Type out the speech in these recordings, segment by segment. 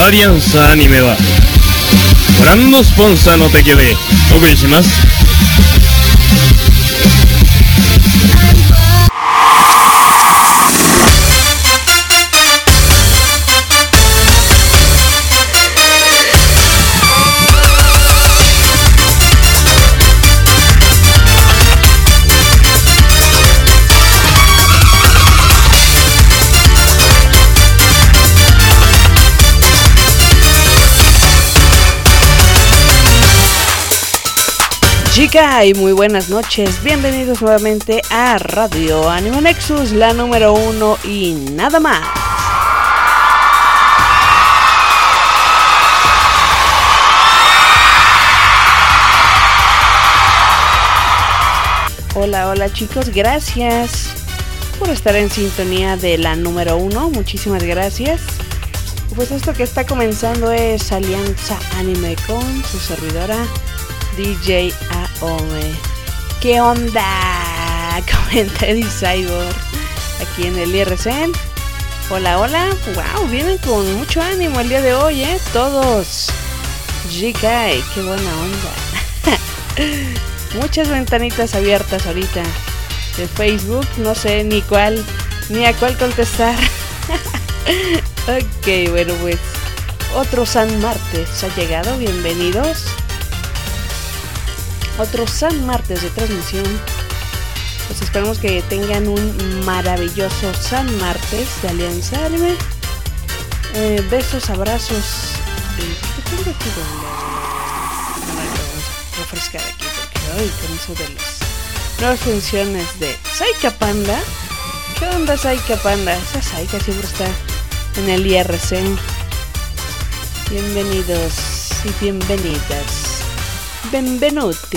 アリアンスアニメはご覧のスポンサーの提供でお送りします。 Chica y muy buenas noches, bienvenidos nuevamente a Radio Anime Nexus, la número 1 y nada más. Hola chicos, gracias por estar en sintonía de la número 1, muchísimas gracias. Pues esto que está comenzando es Alianza Anime con su servidora DJ Aome. ¿Qué onda? Comenta Eddie Cyborg aquí en el IRC. Hola. Wow, vienen con mucho ánimo el día de hoy, todos. GK, qué buena onda. Muchas ventanitas abiertas ahorita de Facebook, no sé ni a cuál contestar. Ok, bueno, pues otro San Martes ha llegado, bienvenidos. Otro San Martes de transmisión. Pues esperamos que tengan un maravilloso San Martes de Alianza Anime. Besos, abrazos. ¿Qué tengo aquí? Vamos a refrescar aquí porque hoy con eso de las nuevas funciones de Saika Panda. ¿Qué onda Saika Panda? Esa Saika siempre está en el IRC. Bienvenidos y bienvenidas. Benvenuti.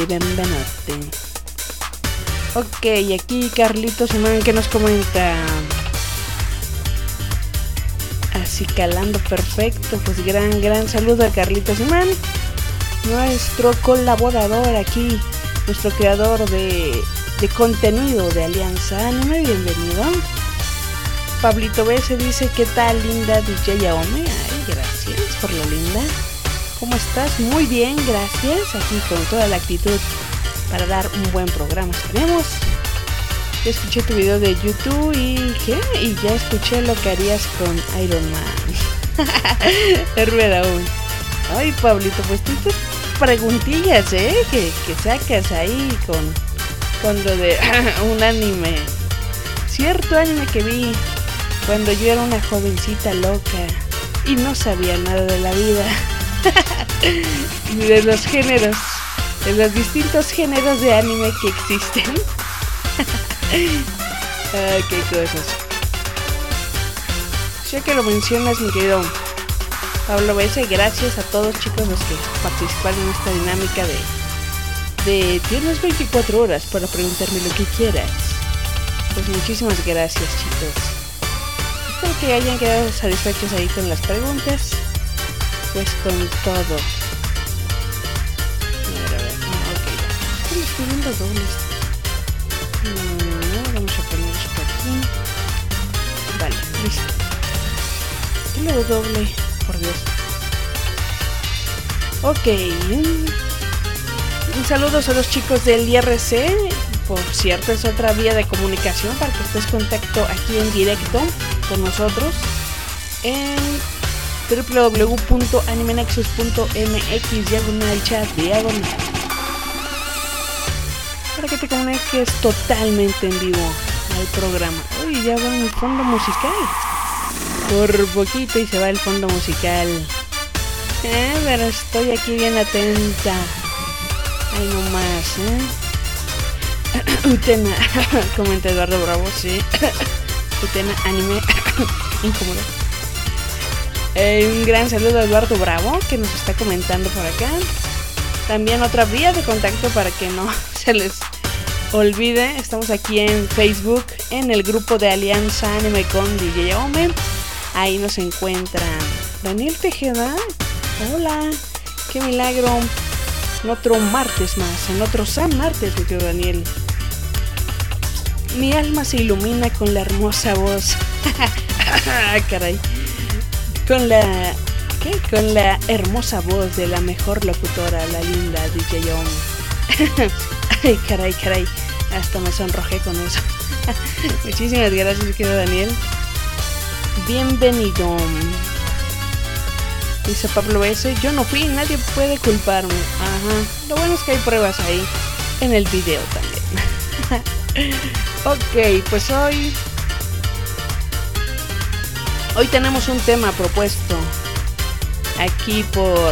Ok, aquí Carlitos Simán que nos comenta. Así calando perfecto, pues gran saludo a Carlitos Simán, nuestro colaborador aquí, nuestro creador de contenido de Alianza Anime, bienvenido. Pablito B se dice, ¿qué tal linda DJ Aome? Ay, gracias por lo linda. ¿Cómo estás? Muy bien, gracias. Aquí con toda la actitud para dar un buen programa. Esperemos. Ya escuché tu video de YouTube y ¿qué? Y ya escuché lo que harías con Iron Man. Hermera aún. Ay, Pablito, pues tú tus preguntillas, que sacas ahí con lo de un anime. Cierto anime que vi cuando yo era una jovencita loca y no sabía nada de la vida. De los géneros, de los distintos géneros de anime que existen. Qué cosas. Ya que lo mencionas, mi querido Pablo B.S., gracias a todos chicos los que participaron en esta dinámica de tienes 24 horas para preguntarme lo que quieras. Pues muchísimas gracias chicos. Espero que hayan quedado satisfechos ahí con las preguntas. Pues con todo. A ver. Ok. Estoy escribiendo dobles. No, vamos a poner esto aquí. Vale, listo. Y luego doble, por Dios. Ok. Un saludo a los chicos del IRC. Por cierto, es otra vía de comunicación para que estés en contacto aquí en directo con nosotros. En www.animenexus.mx/chat para que te comuniques totalmente en vivo al programa. Uy, ya va mi fondo musical. Por poquito y se va el fondo musical. Pero estoy aquí bien atenta. Ay, no más, Utena, comenta Eduardo Bravo, sí. Utena anime incómodo. Un gran saludo a Eduardo Bravo que nos está comentando por acá. También otra vía de contacto para que no se les olvide. Estamos aquí en Facebook, en el grupo de Alianza Anime con DJ Aome. Ahí nos encuentran Daniel Tejeda. Hola, qué milagro. En otro martes más, en otro San Martes, mi querido Daniel. Mi alma se ilumina con la hermosa voz. Caray. Con la qué? Con la hermosa voz de la mejor locutora, la linda DJ Om. Ay, caray. Hasta me sonrojé con eso. Muchísimas gracias, querido Daniel. Bienvenido. Dice Pablo S. Yo no fui, nadie puede culparme. Ajá. Lo bueno es que hay pruebas ahí en el video también. Ok, pues hoy tenemos un tema propuesto aquí por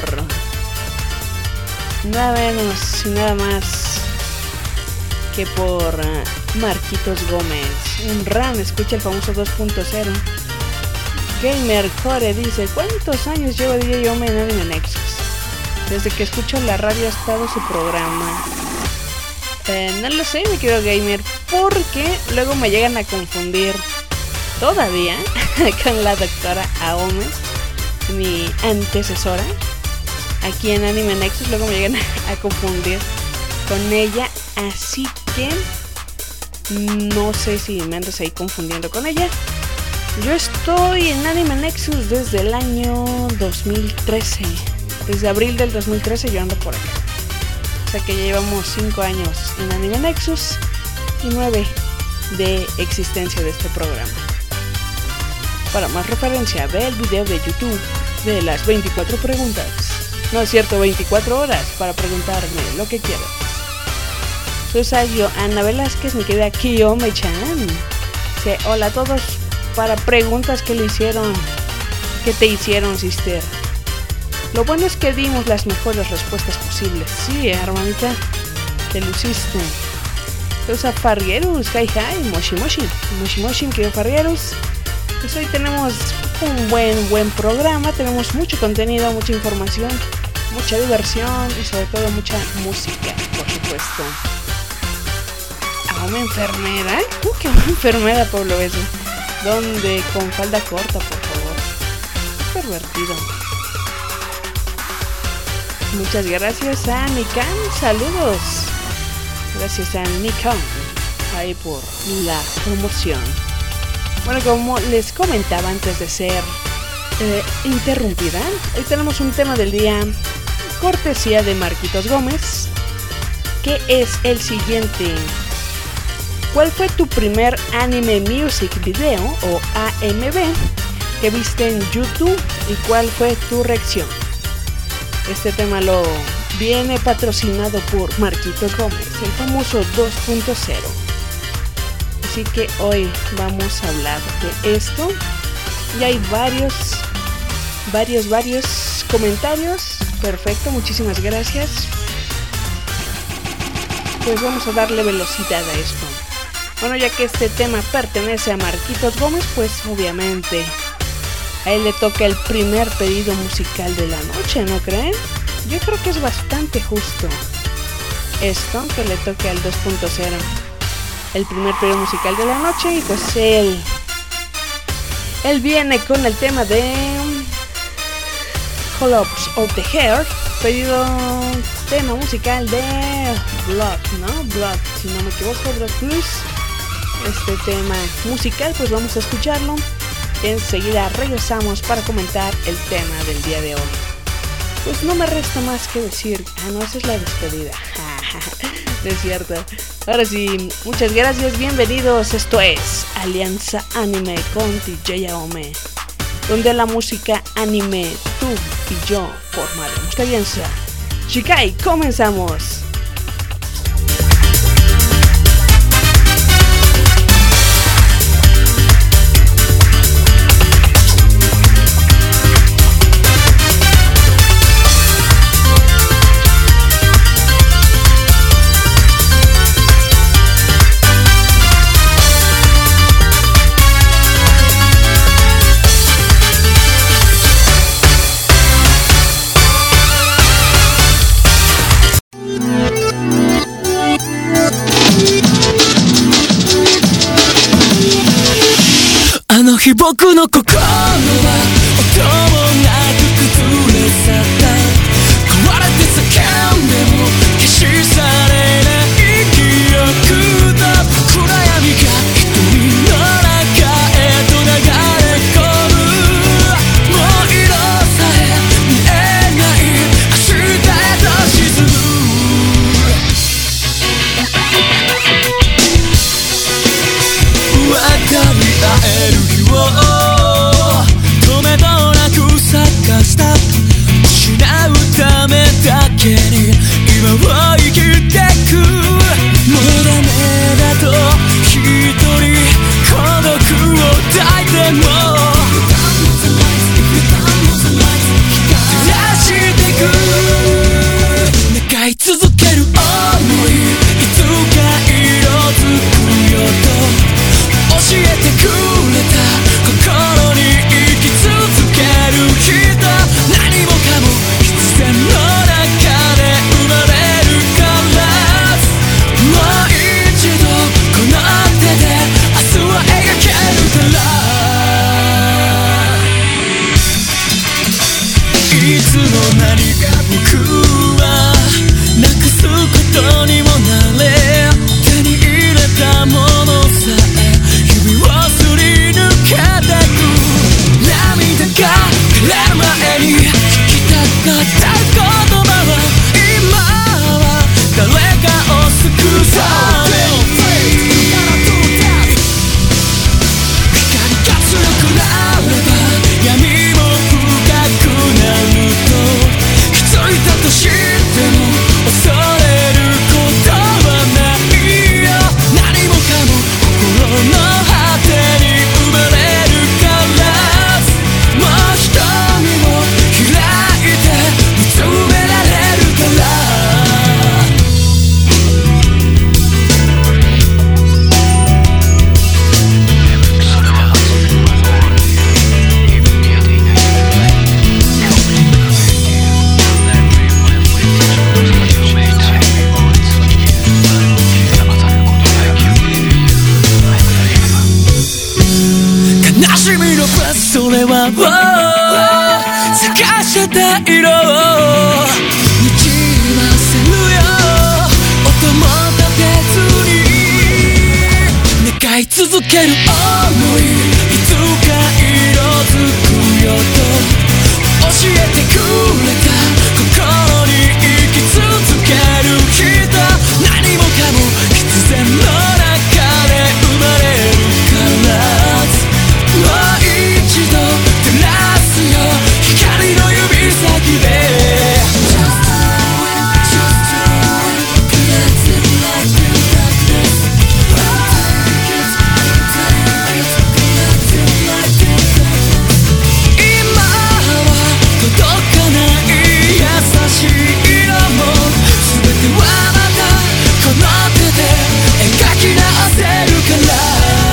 nada menos y nada más que por Marquitos Gómez. Un ran, escucha el famoso 2.0. Gamer Core dice: ¿cuántos años lleva DJ Ome en Anime Nexus? Desde que escucho la radio ha estado su programa. No lo sé, mi querido Gamer, porque luego me llegan a confundir todavía con la doctora Aome, mi antecesora aquí en Anime Nexus. Luego me llegan a confundir con ella, así que no sé si me andas ahí confundiendo con ella. Yo estoy en Anime Nexus desde el año 2013. Desde abril del 2013 yo ando por acá. O sea que ya llevamos 5 años en Anime Nexus y 9 de existencia de este programa. Para más referencia, ve el video de YouTube de las 24 preguntas. No es cierto, 24 horas para preguntarme lo que quieras. Susayo Ana Velázquez, mi querida Kiyome-chan. Dice: hola a todos. Para preguntas que le hicieron, que te hicieron, sister. Lo bueno es que dimos las mejores respuestas posibles. Sí, hermanita, te luciste. Entonces a Farrierus, hi, Moshi, querido Farrierus. Pues hoy tenemos un buen programa. Tenemos mucho contenido, mucha información, mucha diversión y sobre todo mucha música, por supuesto. ¿A una enfermera? ¿Qué una enfermera, Pablo Beso? ¿Dónde? Con falda corta, por favor. Pervertido. Muchas gracias a Nikan. Saludos. Gracias a Nikan ahí por la promoción. Bueno, como les comentaba antes de ser interrumpida, hoy tenemos un tema del día cortesía de Marquitos Gómez, que es el siguiente. ¿Cuál fue tu primer anime music video o AMV que viste en YouTube y cuál fue tu reacción? Este tema lo viene patrocinado por Marquitos Gómez, el famoso 2.0. Así que hoy vamos a hablar de esto. Y hay varios comentarios. Perfecto, muchísimas gracias. Pues vamos a darle velocidad a esto. Bueno, ya que este tema pertenece a Marquitos Gómez, pues obviamente a él le toca el primer pedido musical de la noche, ¿no creen? Yo creo que es bastante justo esto, que le toque al 2.0 el primer pedido musical de la noche. Y pues él viene con el tema de Collapse of the Heart, pedido tema musical de Blood, ¿no? Blood, si no me equivoco, Blood Plus. Este tema musical, pues vamos a escucharlo. Enseguida regresamos para comentar el tema del día de hoy. Pues no me resta más que decir. No, esa es la despedida. No es cierto. Ahora sí, muchas gracias, bienvenidos. Esto es Alianza Anime con DJ Aome, donde la música anime, tú y yo formaremos la alianza. Shikai, comenzamos. 「僕の心は音もなく崩れ去った」「壊れて叫んでも消し去れない記憶だ」「暗闇が瞳の中へと流れ込む」「もう色さえけに今を生きてく。もうダメだと一人孤独を抱いても照らしてく。願い続ける想いいつか色づくよと教えてくれた心に生き続ける人。何もかも必然の中で生まれるからもう一度この手で明日は描けるから。いつの間にか僕はなくすことにもなれ手に入れたものさえ指をすり抜けてく。涙が出る前に聞きたかった言葉は今は誰かを救うために光が強くなれば闇も深くなると気づいたとしても恐れることはないよ。何もかも心の果てに生まれるからもう瞳を開いて見つめられるから。悲しみのバスそれは探した色をにじませるよ。音も立てずに願い続ける想いいつか色づくよと教えてくれた心に生き続ける人。何もかも必然の中で生まれるからもう一度照らすよ光の指先で。今は届かない優しい色も全てはまたこの手で描き直せるから。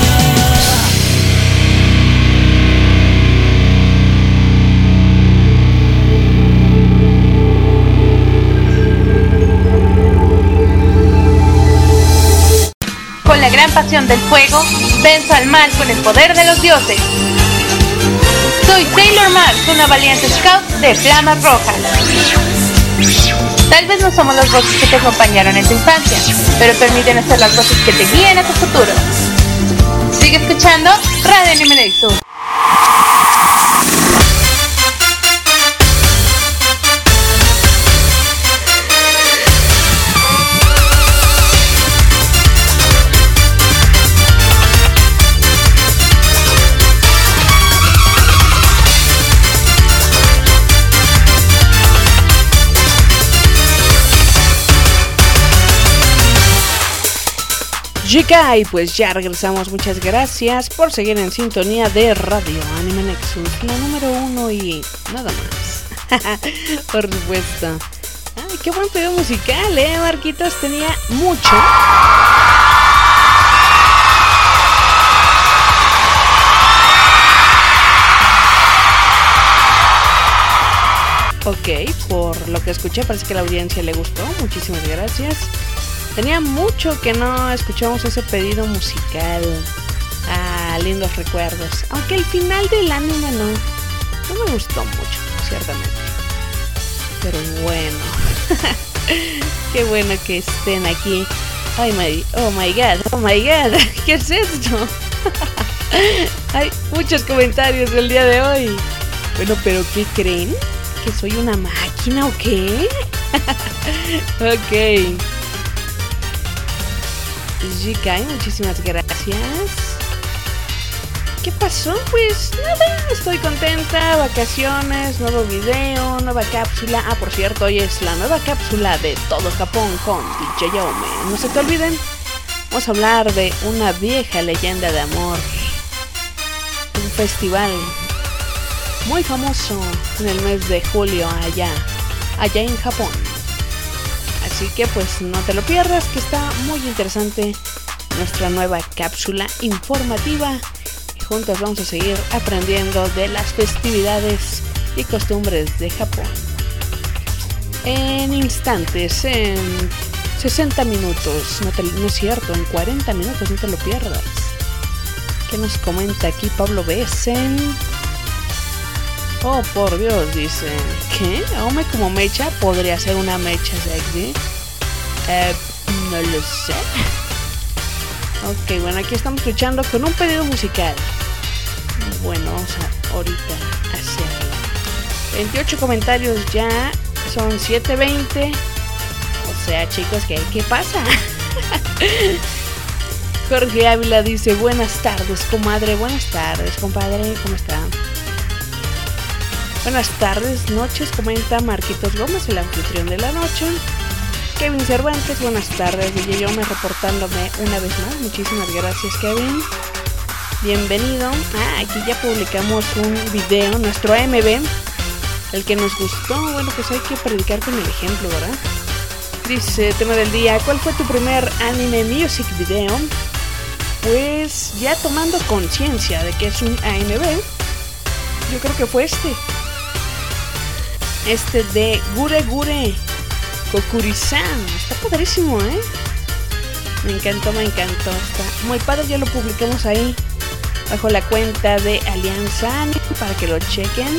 Con la gran pasión del fuego, venzo al mal con el poder de los dioses. Soy Sailor Mars, una valiente scout de flamas rojas. Tal vez no somos las voces que te acompañaron en tu infancia, pero permítenos ser las voces que te guíen a tu futuro. Sigue escuchando Radio Anime Nexus. Jikai, pues ya regresamos, muchas gracias por seguir en sintonía de Radio Anime Nexus, la número 1 y nada más. Por supuesto. Ay, qué buen pedo musical, Marquitos, tenía mucho. Ok, por lo que escuché parece que a la audiencia le gustó, muchísimas gracias. Tenía mucho que no escuchábamos ese pedido musical. Ah, lindos recuerdos. Aunque el final del anime no me gustó mucho, ciertamente. Pero bueno. Qué bueno que estén aquí. Oh my god. ¿Qué es esto? Hay muchos comentarios del día de hoy. Bueno, pero ¿qué creen? ¿Que soy una máquina o qué? Ok. Jikai, muchísimas gracias. ¿Qué pasó? Pues nada, estoy contenta, vacaciones, nuevo video, nueva cápsula. Ah, por cierto, hoy es la nueva cápsula de todo Japón con DJ Yome. No se te olviden, vamos a hablar de una vieja leyenda de amor. Un festival muy famoso en el mes de julio allá en Japón. Así que pues no te lo pierdas, que está muy interesante nuestra nueva cápsula informativa. Juntos vamos a seguir aprendiendo de las festividades y costumbres de Japón. En instantes, en 60 minutos, no es cierto, en 40 minutos, no te lo pierdas. ¿Qué nos comenta aquí Pablo Besen? Oh, por Dios, dice, ¿qué? ¿Ome como mecha? ¿Podría ser una mecha sexy? No lo sé. Ok, bueno, aquí estamos luchando con un pedido musical. Bueno, vamos a ahorita hacerlo. 28 comentarios ya, son 7:20. O sea, chicos, ¿qué pasa? Jorge Ávila dice, buenas tardes, comadre. Buenas tardes, compadre, ¿cómo está? Buenas tardes, noches, comenta Marquitos Gómez, el anfitrión de la noche. Kevin Cervantes, buenas tardes, DJ Yome reportándome una vez más. Muchísimas gracias, Kevin. Bienvenido. Aquí ya publicamos un video, nuestro AMV, el que nos gustó. Bueno, pues hay que predicar con el ejemplo, ¿verdad? Dice, tema del día, ¿cuál fue tu primer anime music video? Pues ya tomando conciencia de que es un AMV, yo creo que fue este de Gure Gure Kokuri-san. Está padrísimo, me encantó, está muy padre. Ya lo publicamos ahí bajo la cuenta de Alianza Anime para que lo chequen.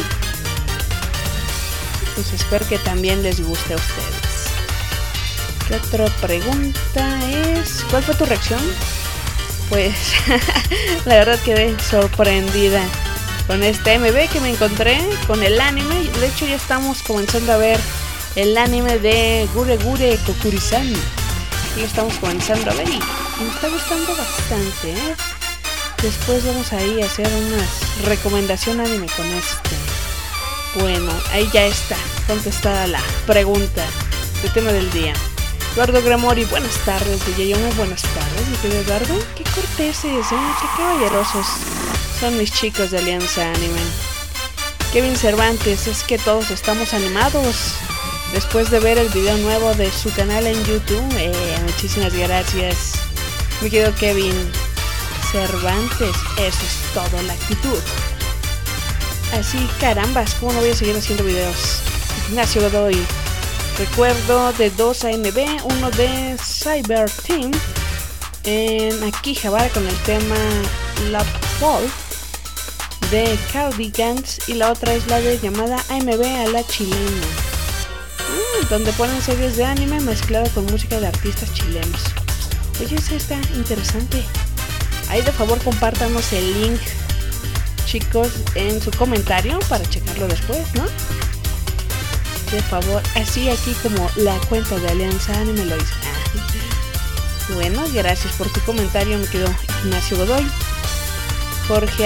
Pues espero que también les guste a ustedes. ¿Qué otra pregunta es? ¿Cuál fue tu reacción? Pues la verdad quedé sorprendida con este MV que me encontré, con el anime. De hecho ya estamos comenzando a ver el anime de Gure Gure Kokuri-san. Lo estamos comenzando a ver y me está gustando bastante, Después vamos a ir a hacer una recomendación anime con este. Bueno, ahí ya está contestada la pregunta del tema del día. Eduardo Gramori, buenas tardes. DJ Yome, buenas tardes. Mi querido Eduardo, qué corteses, qué caballerosos son mis chicos de Alianza Anime. Kevin Cervantes, es que todos estamos animados después de ver el video nuevo de su canal en YouTube. Muchísimas gracias, mi querido Kevin Cervantes. Eso es todo, la actitud. Así, carambas, ¿cómo no voy a seguir haciendo videos? Ignacio Godoy, recuerdo de 2 AMV, uno de Cyber Team en Akihabara con el tema Love Fall de Cardigans, y la otra es la de llamada AMV a la chilena, donde ponen series de anime mezclado con música de artistas chilenos. Oye, esa está interesante. Ahí de favor compártanos el link, chicos, en su comentario para checarlo después, ¿no? De favor, así aquí como la cuenta de Alianza Anime lo hizo. Bueno, gracias por tu comentario, me quedó Ignacio Godoy. Jorge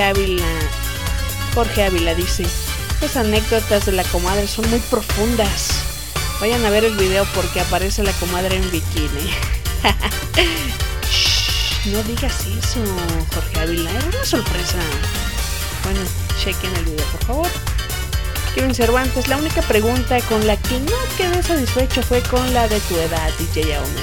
Ávila dice, las anécdotas de la comadre son muy profundas. Vayan a ver el video porque aparece la comadre en bikini. Shh, no digas eso, Jorge Ávila, era una sorpresa. Bueno, chequen el video, por favor. Kevin Cervantes, la única pregunta con la que no quedé satisfecho fue con la de tu edad, DJ Yome.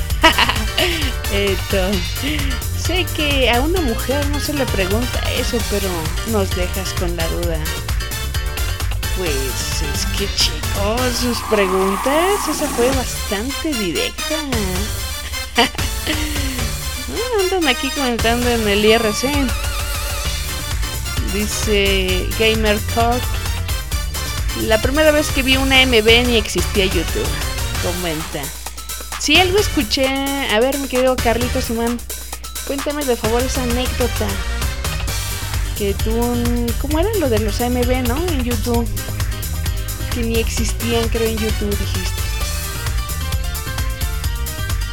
Sé que a una mujer no se le pregunta eso, pero nos dejas con la duda. Pues es que, chicos, sus preguntas, esa fue bastante directa. Andan aquí comentando en el IRC. Dice Gamer Code, la primera vez que vi una MV ni existía YouTube. Comenta. Si algo escuché. A ver, mi querido Carlitos Simán, cuéntame de favor esa anécdota. Que tú... ¿Cómo era lo de los AMV, no? En YouTube. Que ni existían, creo, en YouTube, dijiste.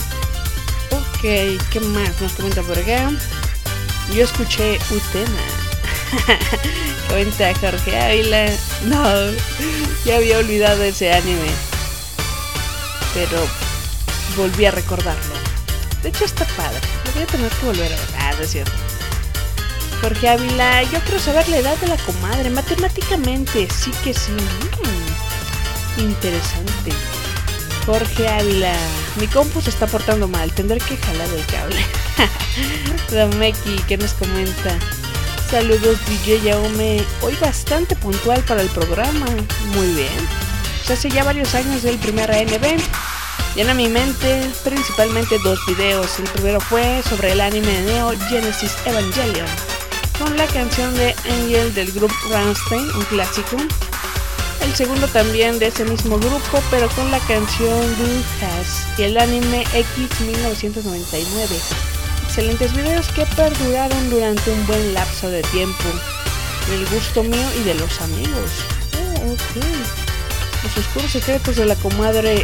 Ok, ¿qué más nos comenta por acá? Yo escuché Utena. Comenta Jorge Ávila. No, ya había olvidado ese anime, pero volví a recordarlo. De hecho está padre, lo voy a tener que volver a ver. Ah, no es cierto. Jorge Ávila, yo quiero saber la edad de la comadre. Matemáticamente, sí que sí. Interesante. Jorge Ávila, mi compu se está portando mal, tendré que jalar el cable. Rameki, que nos comenta: saludos DJ Yaume, hoy bastante puntual para el programa. Muy bien. Hace ya varios años del primer ANB. Llena mi mente principalmente dos videos. El primero fue sobre el anime Neo Genesis Evangelion, con la canción de Angel del grupo Rammstein, un clásico. El segundo también de ese mismo grupo, pero con la canción Do Has y el anime X 1999. Excelentes videos que perduraron durante un buen lapso de tiempo, del gusto mío y de los amigos. Oh, ok. Los oscuros secretos de la comadre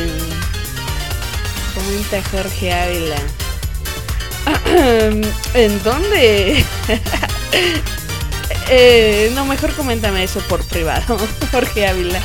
comenta Jorge Ávila. ¿En dónde? No, mejor coméntame eso por privado, Jorge Ávila.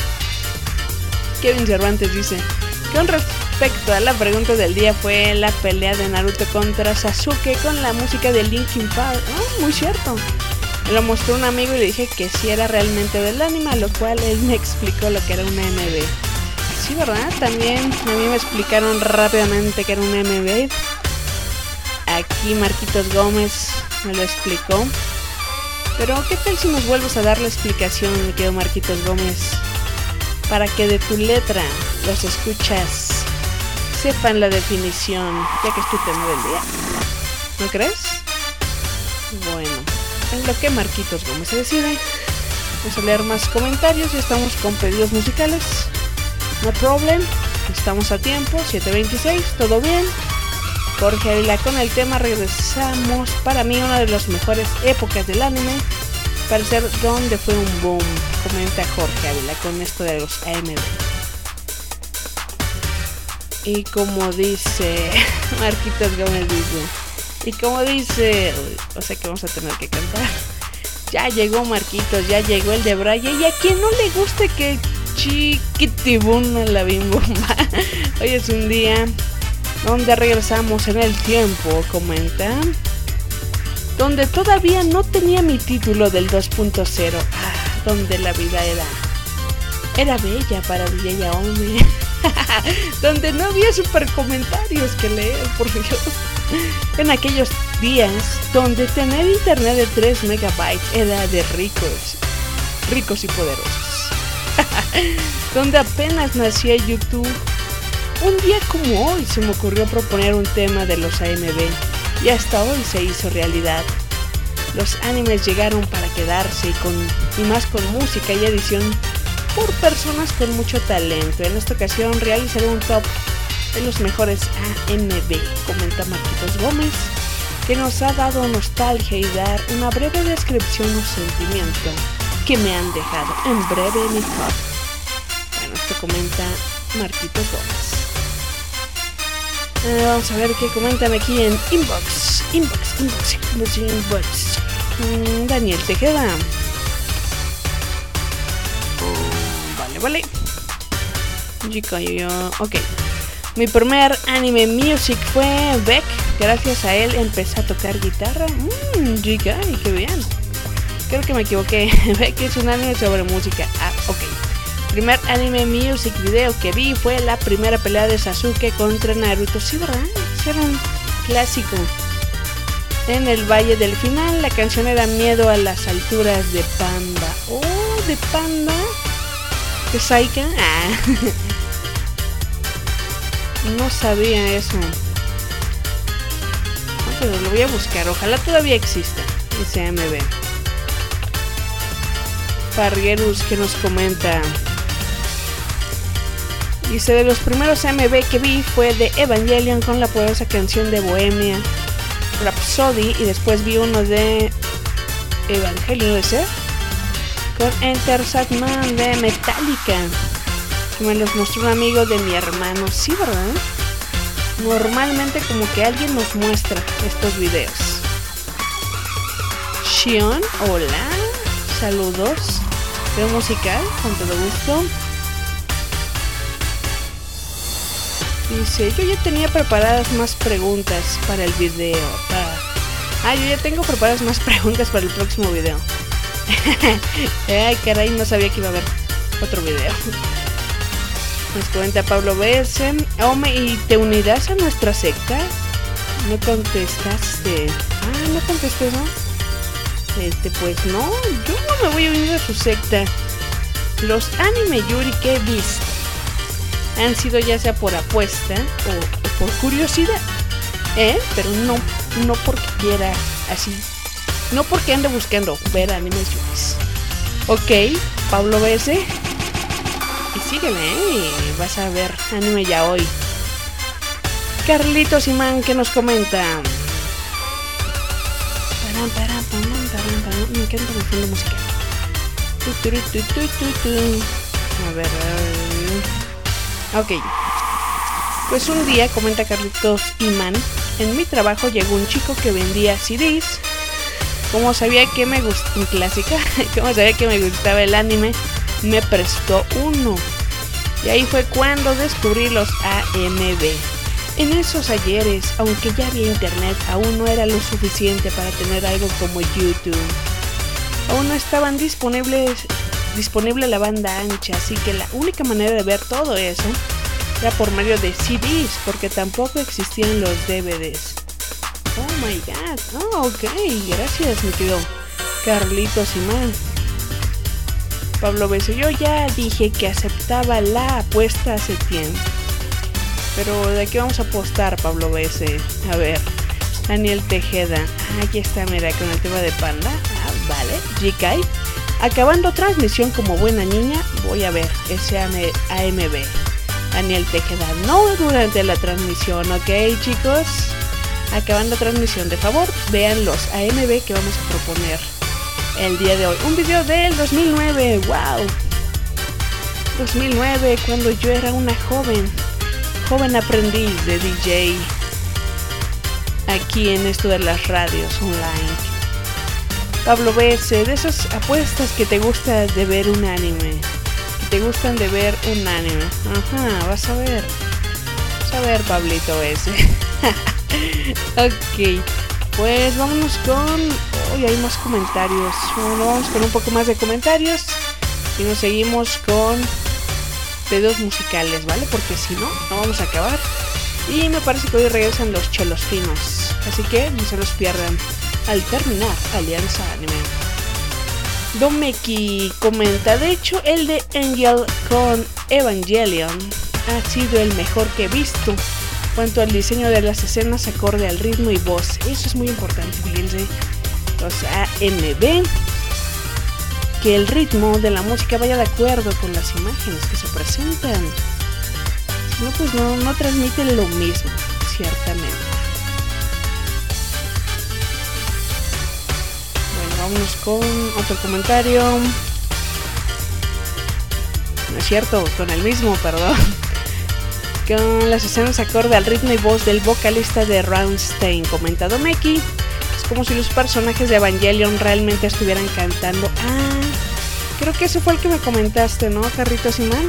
Kevin Cervantes dice: con respecto a la pregunta del día, fue la pelea de Naruto contra Sasuke con la música de Linkin Park. Oh, muy cierto. Me lo mostró un amigo y le dije que sí era realmente del anime, a lo cual él me explicó lo que era un MV. Sí, ¿verdad? También a mí me explicaron rápidamente que era un MV. Aquí Marquitos Gómez me lo explicó. Pero ¿qué tal si nos vuelves a dar la explicación, mi querido Marquitos Gómez? Para que de tu letra los escuchas sepan la definición, ya que es tu tema del día. ¿No crees? Bueno, en lo que Marquitos Gómez se decide, vamos a leer más comentarios y estamos con pedidos musicales. No problem, estamos a tiempo, 7:26, todo bien. Jorge Ávila con el tema regresamos. Para mí una de las mejores épocas del anime, parecer donde fue un boom, comenta Jorge Ávila con esto de los AMV. Y como dice Marquitos Gómez dice, y como dice, o sea que vamos a tener que cantar. Ya llegó Marquitos, ya llegó el de Braille, y a quien no le guste que chiquitibuna la bimbomba. Hoy es un día donde regresamos en el tiempo, comenta, donde todavía no tenía mi título del 2.0, donde la vida era bella para DJ Yaomi, donde no había super comentarios que leer, por Dios, en aquellos días donde tener internet de 3 megabytes era de ricos y poderosos, donde apenas nacía YouTube. Un día como hoy se me ocurrió proponer un tema de los AMV y hasta hoy se hizo realidad. Los animes llegaron para quedarse y más con música y edición por personas con mucho talento. En esta ocasión realizaré un top de los mejores AMV, comenta Marquitos Gómez, que nos ha dado nostalgia y dar una breve descripción o sentimiento que me han dejado en breve mi top. Bueno, esto comenta Marquitos Gómez. Vamos a ver qué comentan aquí en inbox. Daniel Tejeda. Vale. Ok. Mi primer anime music fue Beck. Gracias a él empecé a tocar guitarra. Jikai, qué bien. Creo que me equivoqué. Beck es un anime sobre música. Ok. Primer anime music video que vi fue la primera pelea de Sasuke contra Naruto. Sí, ¿verdad? Era un clásico. En el Valle del Final, la canción era Miedo a las alturas de Panda. Oh, de Panda. ¿De Saika? No sabía eso. No, pero lo voy a buscar. Ojalá todavía exista ese AMV. Parguerus, que nos comenta. Dice, de los primeros AMV que vi fue de Evangelion con la poderosa canción de Bohemia Rhapsody, y después vi uno de Evangelion, ¿no sé? Con Enter Sandman de Metallica, que me los mostró un amigo de mi hermano. Sí, ¿verdad? Normalmente como que alguien nos muestra estos videos. Shion, hola, saludos. Video musical, con todo gusto. Dice, yo ya tenía preparadas más preguntas para el video. Yo ya tengo preparadas más preguntas para el próximo video. Ay, caray, no sabía que iba a haber otro video. Nos comenta Pablo BS. Ome, ¿y te unirás a nuestra secta? No contestaste. No contesté, ¿no? Pues no, yo no me voy a unir a su secta. Los anime yuri que he visto han sido ya sea por apuesta o por curiosidad, pero no porque quiera así, no porque ande buscando ver animes yuris. Ok, Pablo BS, y sígueme, vas a ver anime ya hoy. Carlitos Imán, que nos comenta. Me encanta el fondo musical. A ver. Ok. Pues un día, comenta Carlitos Imán, en mi trabajo llegó un chico que vendía CDs. Como sabía que me gustaba clásica, como sabía que me gustaba el anime, me prestó uno. Y ahí fue cuando descubrí los AMV. En esos ayeres, aunque ya había internet, aún no era lo suficiente para tener algo como YouTube. Aún no estaban disponible la banda ancha, así que la única manera de ver todo eso era por medio de CDs, porque tampoco existían los DVDs. Oh my god, ok, gracias mi querido Carlitos Imán. Pablo Beso, yo ya dije que aceptaba la apuesta hace tiempo. Pero ¿de qué vamos a apostar, Pablo BS? A ver, Daniel Tejeda. Aquí está, mira, con el tema de Panda. Vale. Jikai. Acabando transmisión como buena niña, voy a ver ese AMV. Daniel Tejeda, no durante la transmisión, ¿ok, chicos? Acabando transmisión, de favor, vean los AMV que vamos a proponer el día de hoy. Un video del 2009, wow. 2009, cuando yo era una joven aprendiz de DJ aquí en esto de las radios online. Pablo BS, de esas apuestas que te gusta de ver un anime, Ajá, vas a ver, Pablito BS. Ok, pues vámonos con... Hoy hay más comentarios. Bueno, vamos con un poco más de comentarios y nos seguimos con videos musicales, ¿vale? Porque si no, no vamos a acabar. Y me parece que hoy regresan los chelos finos, así que no se los pierdan al terminar Alianza Anime. Domeki comenta, de hecho el de Angel con Evangelion ha sido el mejor que he visto. Cuanto al diseño de las escenas acorde al ritmo y voz, eso es muy importante, fíjense. Los AMV, que el ritmo de la música vaya de acuerdo con las imágenes que se presentan. Si no, pues no transmiten lo mismo, ciertamente. Bueno, vámonos con otro comentario. No es cierto, con el mismo, perdón. Con las escenas acorde al ritmo y voz del vocalista de Rammstein, comenta Domeki. Es como si los personajes de Evangelion realmente estuvieran cantando. Creo que ese fue el que me comentaste, ¿no, Carritos Imán?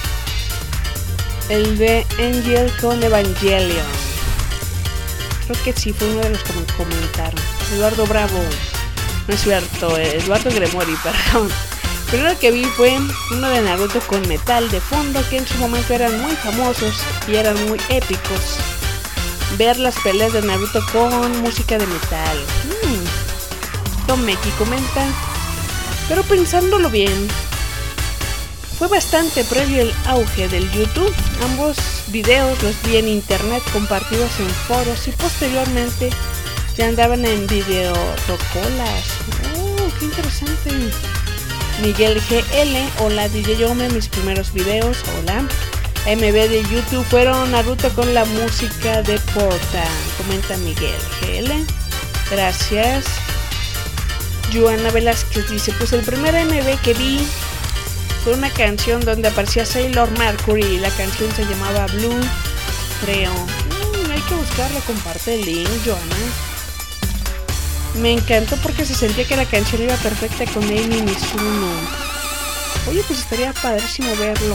El de Angel con Evangelion. Creo que sí, fue uno de los que me comentaron. Eduardo Bravo. No es cierto, Eduardo Gremori, perdón. El primero que vi fue uno de Naruto con metal de fondo, que en su momento eran muy famosos y eran muy épicos. Ver las peleas de Naruto con música de metal. Tomeki comenta, pero pensándolo bien, fue bastante previo el auge del YouTube. Ambos videos los vi en internet compartidos en foros y posteriormente ya andaban en video rocolas. ¡Qué interesante! Miguel GL, hola DJ Yome, mis primeros videos, hola. MV de YouTube fueron Naruto con la música de Porta, comenta Miguel GL, gracias. Joana Velázquez dice, pues el primer MV que vi fue una canción donde aparecía Sailor Mercury, la canción se llamaba Blue, creo. Hay que buscarlo, comparte el link, Joana. Me encantó porque se sentía que la canción iba perfecta con Amy Mizuno. Oye, pues estaría padrísimo verlo.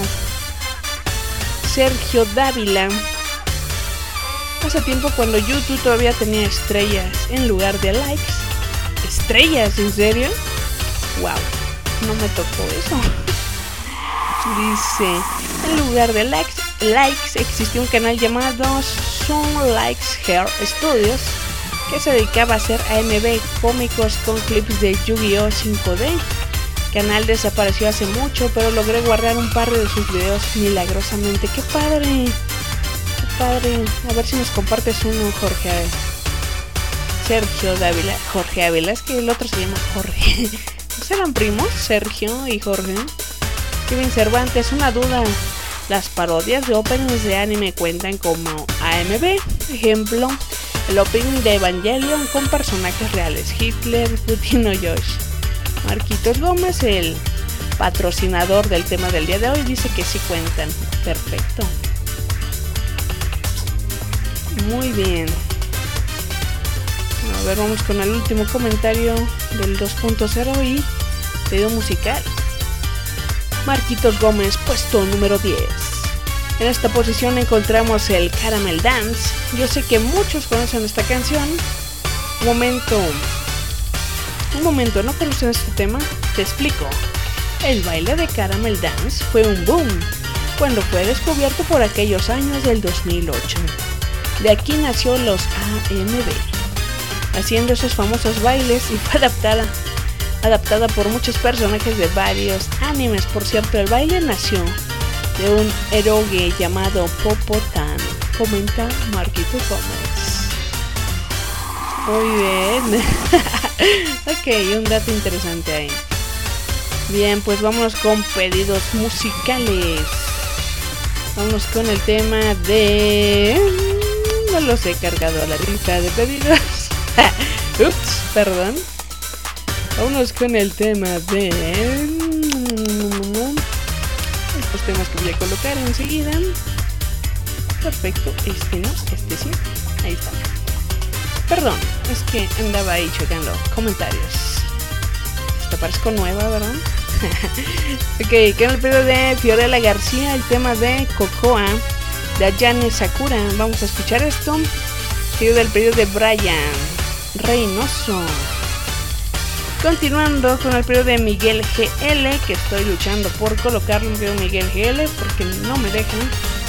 Sergio Dávila. Hace tiempo cuando YouTube todavía tenía estrellas en lugar de likes. ¿Estrellas? ¿En serio? Wow, no me tocó eso. Dice, en lugar de likes existía un canal llamado Some Likes Hair Studios que se dedicaba a hacer AMV cómicos con clips de Yu-Gi-Oh 5D. El canal desapareció hace mucho, pero logré guardar un par de sus videos milagrosamente. ¡Qué padre! ¡Qué padre! A ver si nos compartes uno, Jorge. A ver. Sergio Dávila. Jorge Ávila, es que el otro se llama Jorge. ¿No serán primos? Sergio y Jorge. Kevin Cervantes, una duda. Las parodias de openings de anime cuentan como AMV. Ejemplo, el opening de Evangelion con personajes reales. Hitler, Putin o Josh. Marquitos Gómez, el patrocinador del tema del día de hoy, dice que sí cuentan. Perfecto. Muy bien. A ver, vamos con el último comentario del 2.0 y pedido musical. Marquitos Gómez, puesto número 10. En esta posición encontramos el Caramel Dance. Yo sé que muchos conocen esta canción. Un momento, ¿no conocen este tema? Te explico. El baile de Caramel Dance fue un boom cuando fue descubierto por aquellos años del 2008. De aquí nació los AMV, haciendo esos famosos bailes, y fue adaptada por muchos personajes de varios animes. Por cierto, el baile nació de un eroge llamado Popotan, comenta Marquito Gómez. Muy bien. Ok, un dato interesante ahí. Bien, pues vámonos con pedidos musicales. Vámonos con el tema de... No los he cargado a la lista de pedidos. Ups, perdón. Vámonos con el tema de... Estos temas que voy a colocar enseguida. Perfecto, este no, este sí. Ahí está. Perdón, es que andaba ahí checando comentarios. Te parezco nueva, ¿verdad? Ok, con el pedido de Fiorella García, el tema de Cocoa de Ayane Sakura. Vamos a escuchar esto. Seguido del pedido de Brian Reynoso. Continuando con el pedido de Miguel GL, que estoy luchando por colocarle un pedido de Miguel GL porque no me dejan.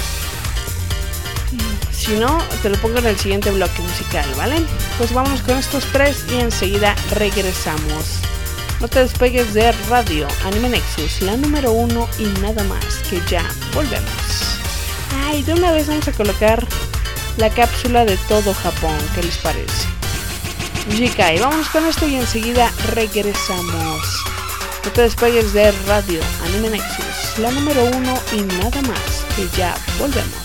Si no, te lo pongo en el siguiente bloque musical, ¿vale? Pues vámonos con estos tres y enseguida regresamos. No te despegues de Radio Anime Nexus, la número 1 y nada más, que ya volvemos. Ay, de una vez vamos a colocar la cápsula de todo Japón, ¿qué les parece? Jikai, vámonos con esto y enseguida regresamos. No te despegues de Radio Anime Nexus, la número 1 y nada más, que ya volvemos.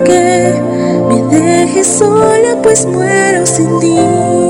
que me dejes sola, pues muero sin ti.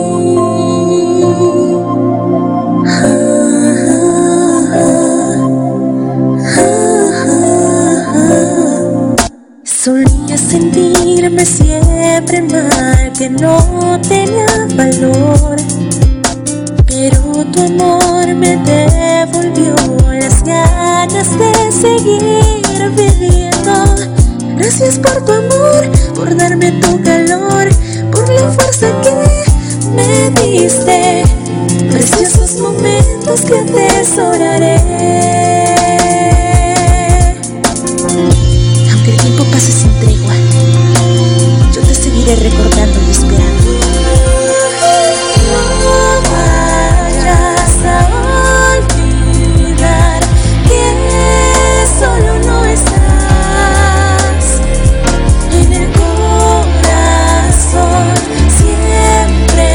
Solía sentirme siempre mal, que no tenía valor, pero tu amor me devolvió las ganas de seguir viviendo. Gracias por tu amor, por darme tu calor, por la fuerza que me diste. Preciosos momentos que atesoraré. Aunque el tiempo pase sin tregua, yo te seguiré recordando y esperando. No vayas a olvidar que solo no estás en el corazón. Siempre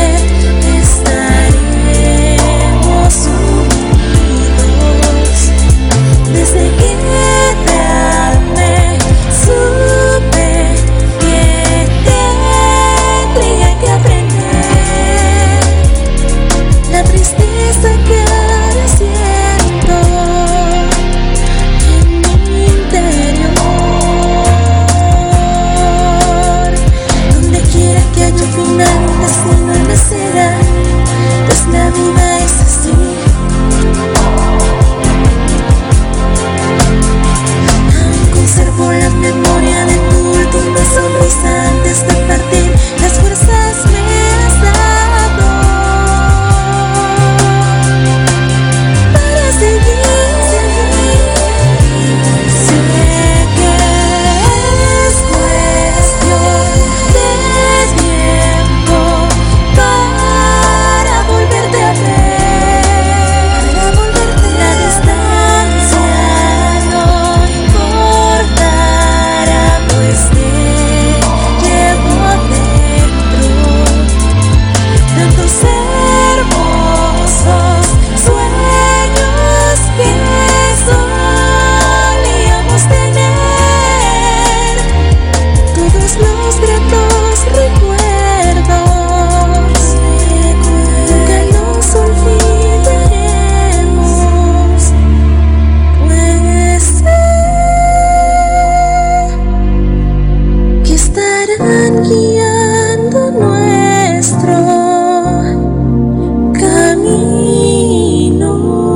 estaremos unidos. Desde que te amé, supe que tendría que aprender la tristeza que ahora siento en mi interior. Donde quiera que haya final, un destino nacerá, pues la vida es así. Aún conservo la memoria de tu última sonrisa antes de partir. Las fuerzas me has dado para seguir. Sé que es cuestión de tiempo para volverte a ver. La distancia no importará, pues te llevo dentro. Tantos hermosos sueños que solíamos tener, todos los gratos recuerdos, nunca los olvidaremos, pues sé que estarán guiando nuestro camino.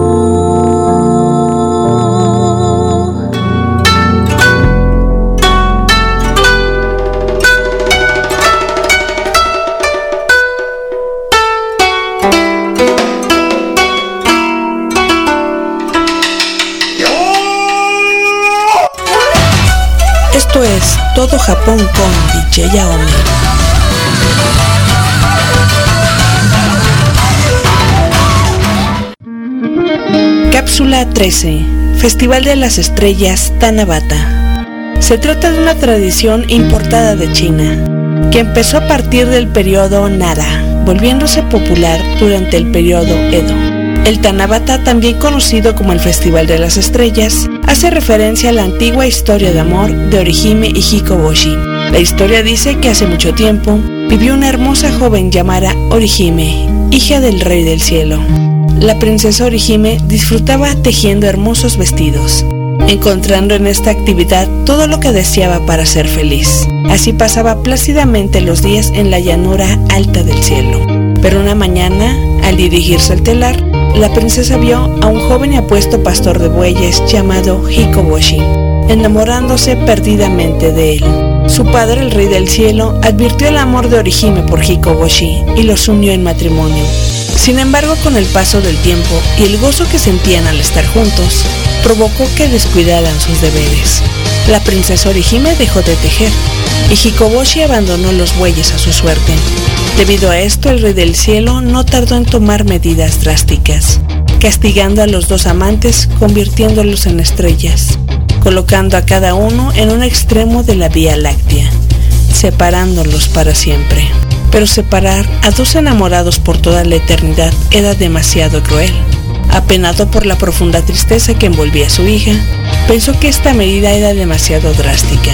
Esto es Todo Japón con DJ Aomi. Cápsula 13. Festival de las Estrellas Tanabata. Se trata de una tradición importada de China, que empezó a partir del periodo Nara, volviéndose popular durante el periodo Edo. El Tanabata, también conocido como el Festival de las Estrellas, hace referencia a la antigua historia de amor de Orihime y Hikoboshi. La historia dice que hace mucho tiempo vivió una hermosa joven llamada Orihime, hija del Rey del Cielo. La princesa Orihime disfrutaba tejiendo hermosos vestidos, encontrando en esta actividad todo lo que deseaba para ser feliz. Así pasaba plácidamente los días en la llanura alta del cielo. Pero una mañana, al dirigirse al telar, la princesa vio a un joven y apuesto pastor de bueyes llamado Hikoboshi, enamorándose perdidamente de él. Su padre, el Rey del Cielo, advirtió el amor de Orihime por Hikoboshi y los unió en matrimonio. Sin embargo, con el paso del tiempo y el gozo que sentían al estar juntos, provocó que descuidaran sus deberes. La princesa Orihime dejó de tejer y Hikoboshi abandonó los bueyes a su suerte. Debido a esto, el Rey del Cielo no tardó en tomar medidas drásticas, castigando a los dos amantes, convirtiéndolos en estrellas, colocando a cada uno en un extremo de la Vía Láctea, separándolos para siempre. Pero separar a dos enamorados por toda la eternidad era demasiado cruel. Apenado por la profunda tristeza que envolvía a su hija, pensó que esta medida era demasiado drástica.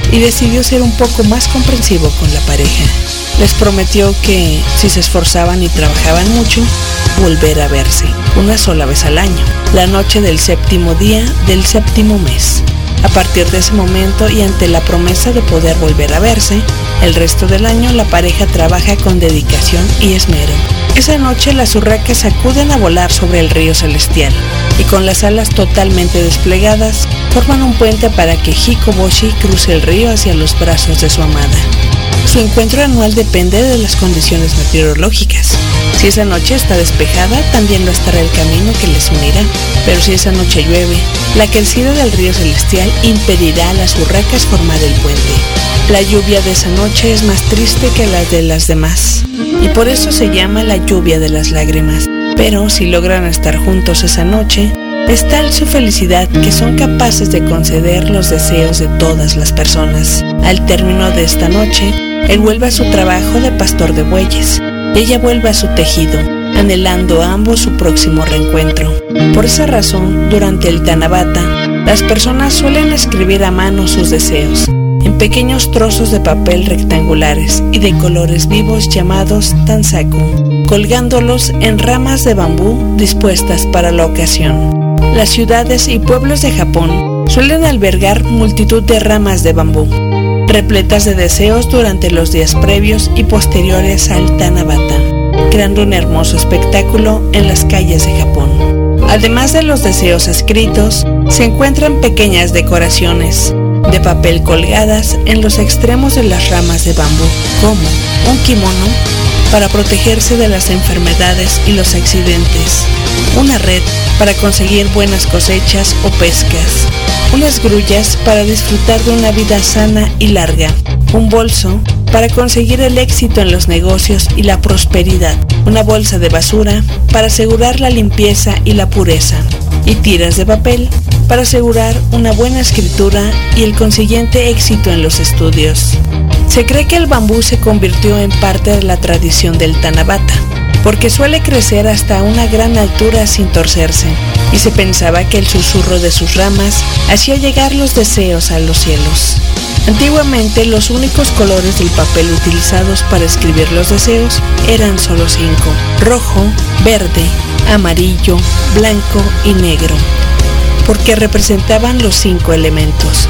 y decidió ser un poco más comprensivo con la pareja. Les prometió que, si se esforzaban y trabajaban mucho, volver a verse una sola vez al año, la noche del 7º día del 7º mes. A partir de ese momento y ante la promesa de poder volver a verse, el resto del año la pareja trabaja con dedicación y esmero. Esa noche las urracas acuden a volar sobre el río celestial y con las alas totalmente desplegadas forman un puente para que Hikoboshi cruce el río hacia los brazos de su amada. Su encuentro anual depende de las condiciones meteorológicas. Si esa noche está despejada, también lo estará el camino que les unirá. Pero si esa noche llueve, la crecida del río celestial impedirá a las urracas formar el puente. La lluvia de esa noche es más triste que la de las demás, y por eso se llama la lluvia de las lágrimas. Pero si logran estar juntos esa noche, es tal su felicidad que son capaces de conceder los deseos de todas las personas. Al término de esta noche, él vuelve a su trabajo de pastor de bueyes, y ella vuelve a su tejido, anhelando ambos su próximo reencuentro. Por esa razón, durante el Tanabata, las personas suelen escribir a mano sus deseos, en pequeños trozos de papel rectangulares y de colores vivos llamados tansaku, colgándolos en ramas de bambú dispuestas para la ocasión. Las ciudades y pueblos de Japón suelen albergar multitud de ramas de bambú, repletas de deseos durante los días previos y posteriores al Tanabata, creando un hermoso espectáculo en las calles de Japón. Además de los deseos escritos, se encuentran pequeñas decoraciones de papel colgadas en los extremos de las ramas de bambú, como un kimono para protegerse de las enfermedades y los accidentes, una red para conseguir buenas cosechas o pescas, unas grullas para disfrutar de una vida sana y larga, un bolso para conseguir el éxito en los negocios y la prosperidad, una bolsa de basura para asegurar la limpieza y la pureza, y tiras de papel para asegurar una buena escritura y el consiguiente éxito en los estudios. Se cree que el bambú se convirtió en parte de la tradición del Tanabata, porque suele crecer hasta una gran altura sin torcerse, y se pensaba que el susurro de sus ramas hacía llegar los deseos a los cielos. Antiguamente, los únicos colores del papel utilizados para escribir los deseos eran solo 5: rojo, verde, amarillo, blanco y negro, porque representaban los 5 elementos: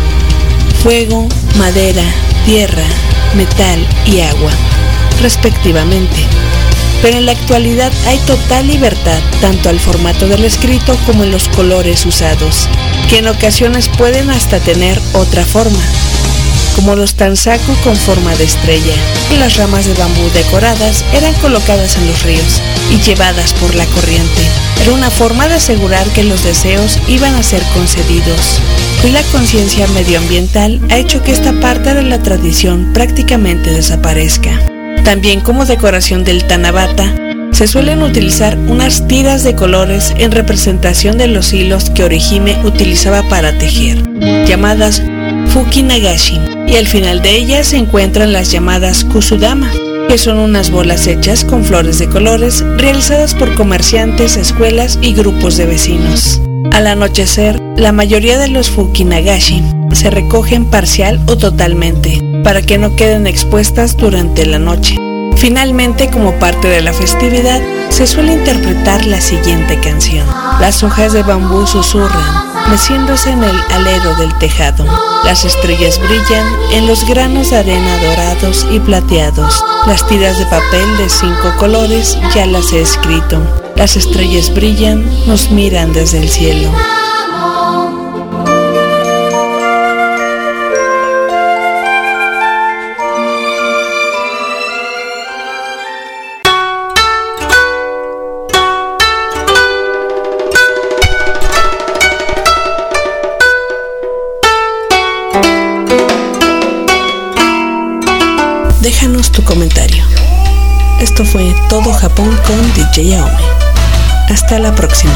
fuego, madera, tierra, metal y agua, respectivamente. Pero en la actualidad hay total libertad tanto al formato del escrito como en los colores usados, que en ocasiones pueden hasta tener otra forma, como los tansaku con forma de estrella. Las ramas de bambú decoradas eran colocadas en los ríos y llevadas por la corriente. Era una forma de asegurar que los deseos iban a ser concedidos. Hoy la conciencia medioambiental ha hecho que esta parte de la tradición prácticamente desaparezca. También como decoración del Tanabata, se suelen utilizar unas tiras de colores en representación de los hilos que Orihime utilizaba para tejer, llamadas Fukinagashi, y al final de ellas se encuentran las llamadas Kusudama, que son unas bolas hechas con flores de colores realizadas por comerciantes, escuelas y grupos de vecinos. Al anochecer, la mayoría de los Fukinagashi se recogen parcial o totalmente, para que no queden expuestas durante la noche. Finalmente, como parte de la festividad, se suele interpretar la siguiente canción. Las hojas de bambú susurran, meciéndose en el alero del tejado. Las estrellas brillan en los granos de arena dorados y plateados. Las tiras de papel de 5 colores ya las he escrito. Las estrellas brillan, nos miran desde el cielo. Déjanos tu comentario. Esto fue Todo Japón con DJ Aome. Hasta la próxima.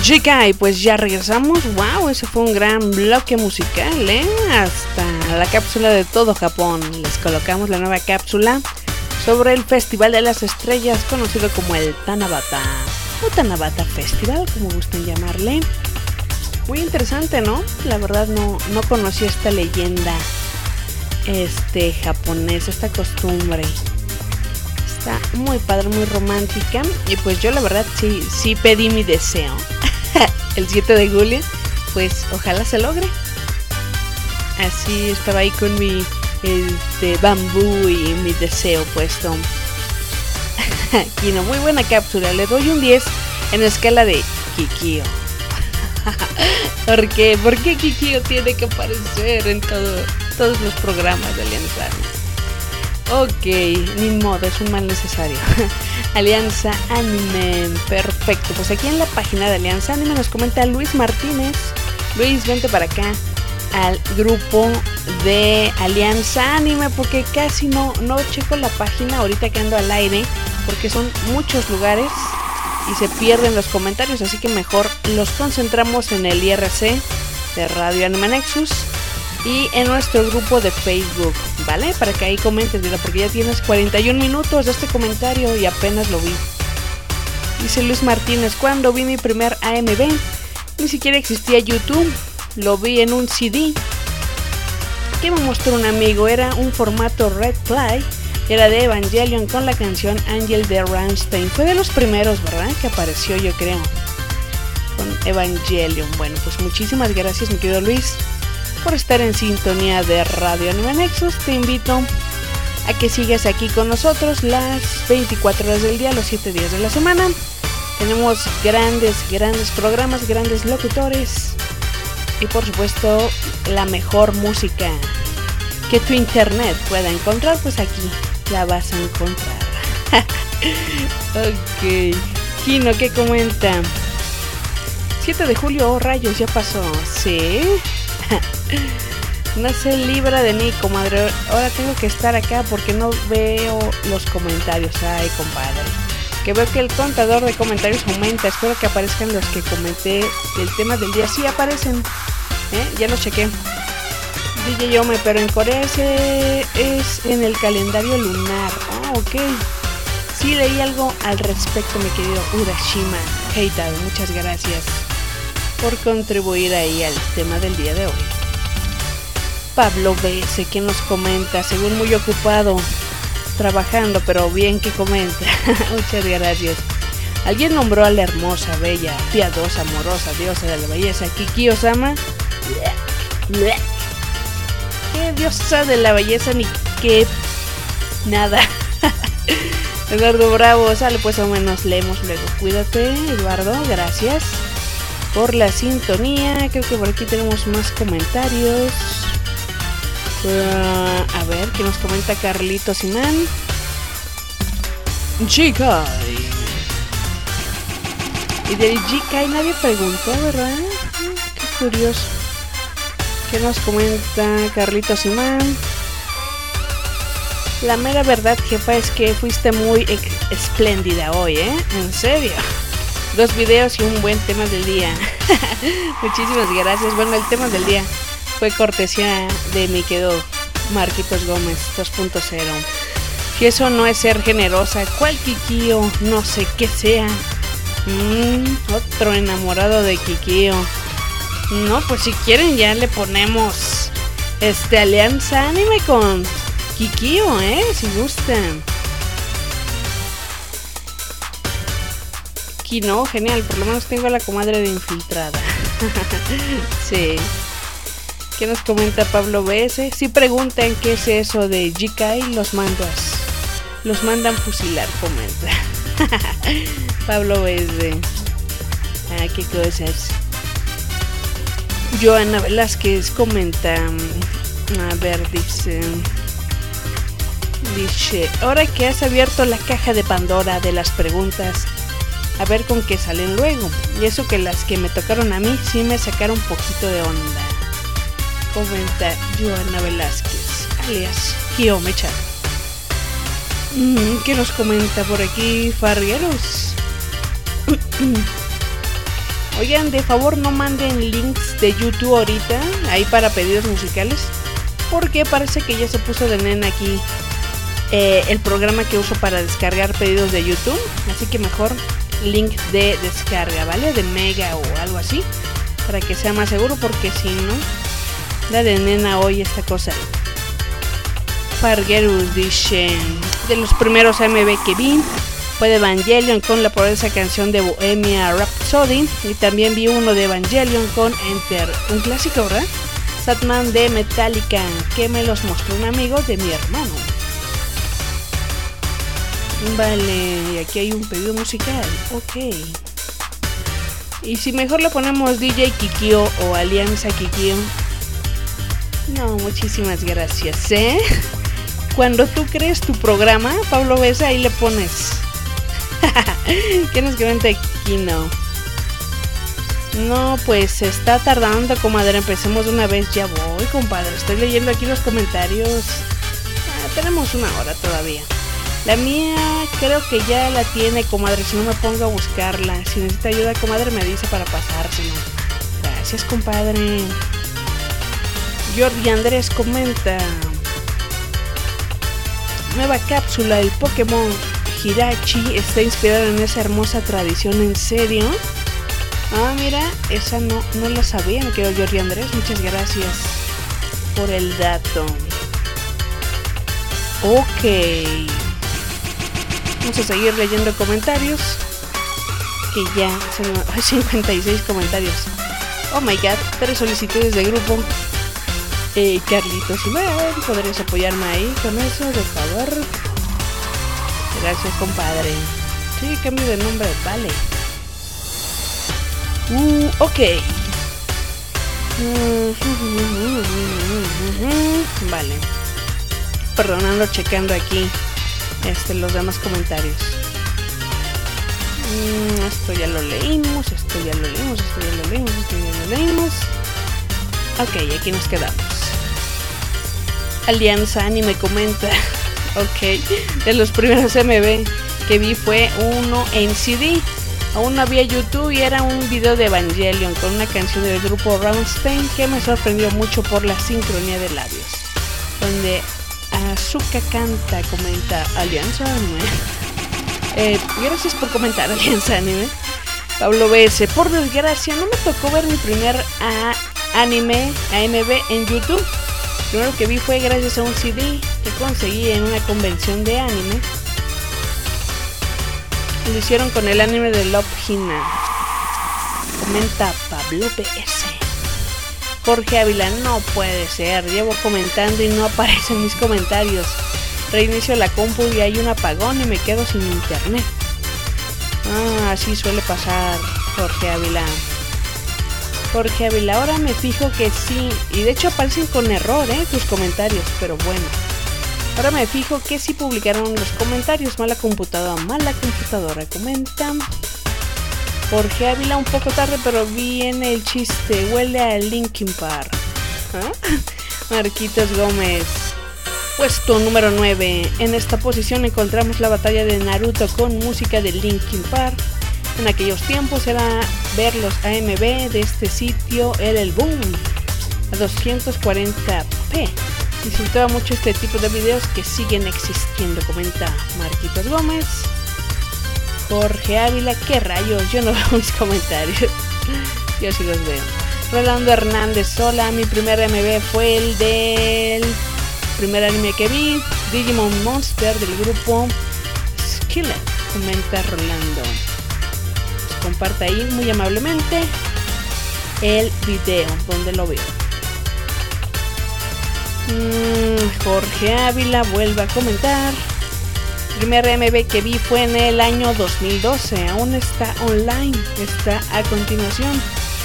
Chica, y pues ya regresamos. Wow, ese fue un gran bloque musical, hasta la cápsula de todo Japón. Les colocamos la nueva cápsula sobre el Festival de las Estrellas, conocido como el Tanabata o Tanabata Festival, como gusten llamarle. Muy interesante, ¿no? La verdad no conocí esta leyenda japonesa, esta costumbre. Está muy padre, muy romántica. Y pues yo la verdad sí pedí mi deseo. El 7 de julio, pues ojalá se logre. Así estaba ahí con mi bambú y mi deseo puesto. Aquí no, muy buena cápsula. Le doy un 10 en escala de Kikyo. ¿Por qué? ¿Por qué Kikyo tiene que aparecer en todos los programas de Alianza Anime? Ok, ni modo, es un mal necesario. Alianza Anime, perfecto. Pues aquí en la página de Alianza Anime nos comenta Luis Martínez. Luis, vente para acá al grupo de Alianza Anime, porque casi no checo la página ahorita que ando al aire, porque son muchos lugares y se pierden los comentarios, así que mejor los concentramos en el IRC de Radio Anime Nexus y en nuestro grupo de Facebook, ¿vale? Para que ahí comentes, mira, porque ya tienes 41 minutos de este comentario y apenas lo vi. Dice Luis Martínez, cuando vi mi primer AMV, ni siquiera existía YouTube, lo vi en un CD que me mostró un amigo, era un formato Red Fly, era de Evangelion con la canción Angel de Rammstein. Fue de los primeros, ¿verdad? Que apareció, yo creo, con Evangelion. Bueno, pues muchísimas gracias, mi querido Luis, por estar en sintonía de Radio Anime Nexus. Te invito a que sigas aquí con nosotros las 24 horas del día, los 7 días de la semana. Tenemos grandes programas, grandes locutores y por supuesto la mejor música que tu internet pueda encontrar, pues aquí la vas a encontrar. Ok, Kino, ¿qué comenta? 7 de julio, oh rayos, ya pasó. Sí. No se libra de mí, comadre. Ahora tengo que estar acá porque no veo los comentarios. Ay, compadre, que veo que el contador de comentarios aumenta. Espero que aparezcan los que comenté el tema del día. Sí, aparecen, ya los chequé. DJ Yome, pero en Corea es en el calendario lunar. Ok. Sí, leí algo al respecto, mi querido Urashima Keita. Muchas gracias por contribuir ahí al tema del día de hoy. Pablo B.S. que nos comenta, según muy ocupado trabajando, pero bien que comenta. Muchas gracias. Alguien nombró a la hermosa, bella, piadosa, amorosa, diosa de la belleza, Kikyo-sama. ¿Qué diosa de la belleza ni qué? Nada. Eduardo Bravo, sale pues, o menos leemos luego. Cuídate, Eduardo, gracias por la sintonía. Creo que por aquí tenemos más comentarios. A ver, ¿qué nos comenta Carlitos Simán? Jikai. Y del Jikai nadie preguntó, ¿verdad? Qué curioso. ¿Qué nos comenta Carlitos Simán? La mera verdad, jefa, es que fuiste muy espléndida hoy, En serio. 2 videos y un buen tema del día. Muchísimas gracias. Bueno, el tema del día fue cortesía de mi querido Marquitos Gómez 2.0. Si eso no es ser generosa, ¿cuál Kikyo? No sé qué sea. Otro enamorado de Kikyo. No, pues si quieren ya le ponemos Alianza Anime con Kikyo, si gustan. Kino, genial, por lo menos tengo a la comadre de infiltrada. Sí. ¿Qué nos comenta Pablo B.S.? Si preguntan qué es eso de Jikai, los mandan fusilar, comenta. Pablo B.S. Qué cosas. Joana Velázquez comenta. A ver, dice, ahora que has abierto la caja de Pandora de las preguntas, a ver con qué salen luego. Y eso que las que me tocaron a mí sí me sacaron un poquito de onda. Comenta Joana Velázquez, alias Kiyomecha. ¿Qué nos comenta por aquí Farrieros? Oigan, de favor no manden links de YouTube ahorita, ahí para pedidos musicales, porque parece que ya se puso de nena aquí el programa que uso para descargar pedidos de YouTube. Así que mejor link de descarga, ¿vale? De Mega o algo así, para que sea más seguro, porque si no, la de nena hoy esta cosa. Fargerus dice, de los primeros AMV que vi fue de Evangelion con la poderosa canción de Bohemian Rhapsody, y también vi uno de Evangelion con Enter, un clásico, ¿verdad? Satman de Metallica, que me los mostró un amigo de mi hermano. Vale, y aquí hay un pedido musical, ok. Y si mejor le ponemos DJ Kikio o Alianza Kikio. No, muchísimas gracias, ¿eh? Cuando tú crees tu programa, Pablo Besa, ahí le pones. ¿Qué nos comenta aquí? No, pues se está tardando, comadre. Empecemos de una vez. Ya voy, compadre. Estoy leyendo aquí los comentarios. Tenemos una hora todavía. La mía creo que ya la tiene, comadre. Si no me pongo a buscarla. Si necesita ayuda, comadre, me dice para pasárselo. Gracias, compadre. Jordi Andrés comenta: nueva cápsula, el Pokémon Hirachi está inspirado en esa hermosa tradición. ¿En serio? Ah, mira, esa no la sabía, mi querido Jordi Andrés. Muchas gracias por el dato. Ok, vamos a seguir leyendo comentarios, que ya son 56 comentarios. Oh my god, 3 solicitudes de grupo. Carlitos Iván, ¿podrías apoyarme ahí con eso, de favor? Gracias, compadre. Sí, cambio de nombre, vale. Ok. Vale. Perdonando, checando aquí los demás comentarios. Esto ya lo leímos, esto ya lo leímos, esto ya lo leímos, esto ya lo leímos. Ok, aquí nos quedamos. Alianza Anime comenta: ok, de los primeros MV que vi fue uno en CD. Aún no había YouTube y era un video de Evangelion con una canción del grupo Rammstein que me sorprendió mucho por la sincronía de labios. Donde Azuka canta, comenta Alianza Anime. Gracias por comentar, Alianza Anime. Pablo BS: por desgracia no me tocó ver mi primer anime AMV en YouTube. Lo primero que vi fue gracias a un CD que conseguí en una convención de anime. Lo hicieron con el anime de Love Hina. Comenta Pablo BS. Jorge Ávila: no puede ser, llevo comentando y no aparecen mis comentarios. Reinicio la compu y hay un apagón y me quedo sin internet. Así suele pasar, Jorge Ávila. Jorge Ávila, ahora me fijo que sí, y de hecho aparecen con error tus comentarios, pero bueno. Ahora me fijo que sí publicaron los comentarios. Mala computadora, comenta Jorge Ávila. Un poco tarde, pero viene el chiste, huele a Linkin Park. Marquitos Gómez: puesto número 9. En esta posición encontramos la batalla de Naruto con música de Linkin Park. En aquellos tiempos era ver los AMV de este sitio, era el boom. A 240p. Disfrutaba mucho este tipo de videos que siguen existiendo, comenta Marquitos Gómez. Jorge Ávila: ¿qué rayos? Yo no veo mis comentarios. Yo sí los veo. Rolando Hernández: hola, mi primer AMV fue el del primer anime que vi, Digimon Monster, del grupo Skillet, comenta Rolando. Comparte ahí muy amablemente el video donde lo veo. Jorge Ávila vuelve a comentar: el primer MV que vi fue en el año 2012. Aún está online, está a continuación.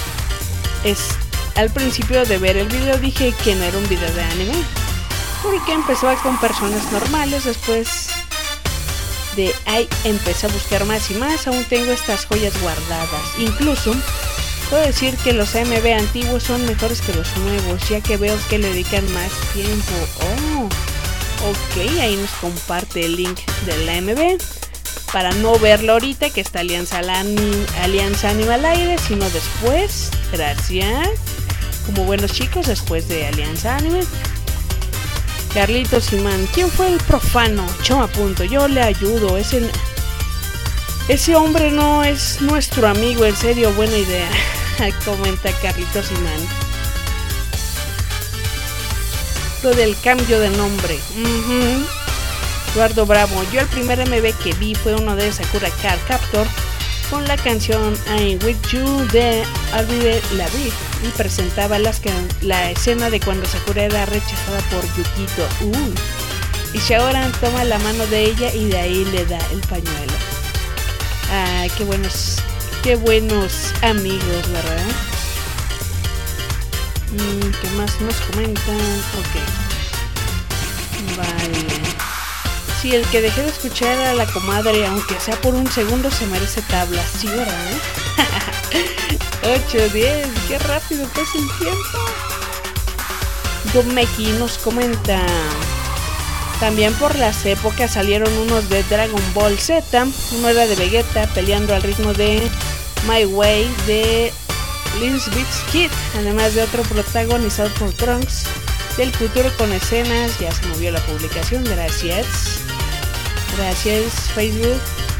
Al principio de ver el video dije que no era un video de anime, porque empezaba con personas normales. Después de ahí empecé a buscar más y más. Aún tengo estas joyas guardadas. Incluso puedo decir que los AMV antiguos son mejores que los nuevos, ya que veo que le dedican más tiempo. Ok, ahí nos comparte el link del AMV. para no verlo ahorita que está Alianza Anime al aire, sino después. Gracias. Como buenos chicos, después de Alianza Anime. Carlitos Simán, ¿quién fue el profano? Choma punto, yo le ayudo. Ese hombre no es nuestro amigo, en serio, buena idea. Comenta Carlitos Simán. Lo del cambio de nombre. Eduardo Bravo, yo el primer MV que vi fue uno de Sakura Card Captor con la canción I'm With You de Avril Lavigne y presentaba la escena de cuando Sakura era rechazada por Yukito. Y Shaoran toma la mano de ella y de ahí le da el pañuelo. Ah, qué buenos amigos, ¿verdad? ¿Qué más nos comentan? Ok. Vale. Sí, el que dejé de escuchar a la comadre, aunque sea por un segundo, se merece tabla. Sí, ¿verdad? 8-10, qué rápido pasa el tiempo. Gomeki nos comenta. También por las épocas salieron unos de Dragon Ball Z. Uno era de Vegeta peleando al ritmo de My Way de Linsbits Kid, además de otro protagonizado por Trunks del futuro con escenas. Ya se movió la publicación, gracias Facebook.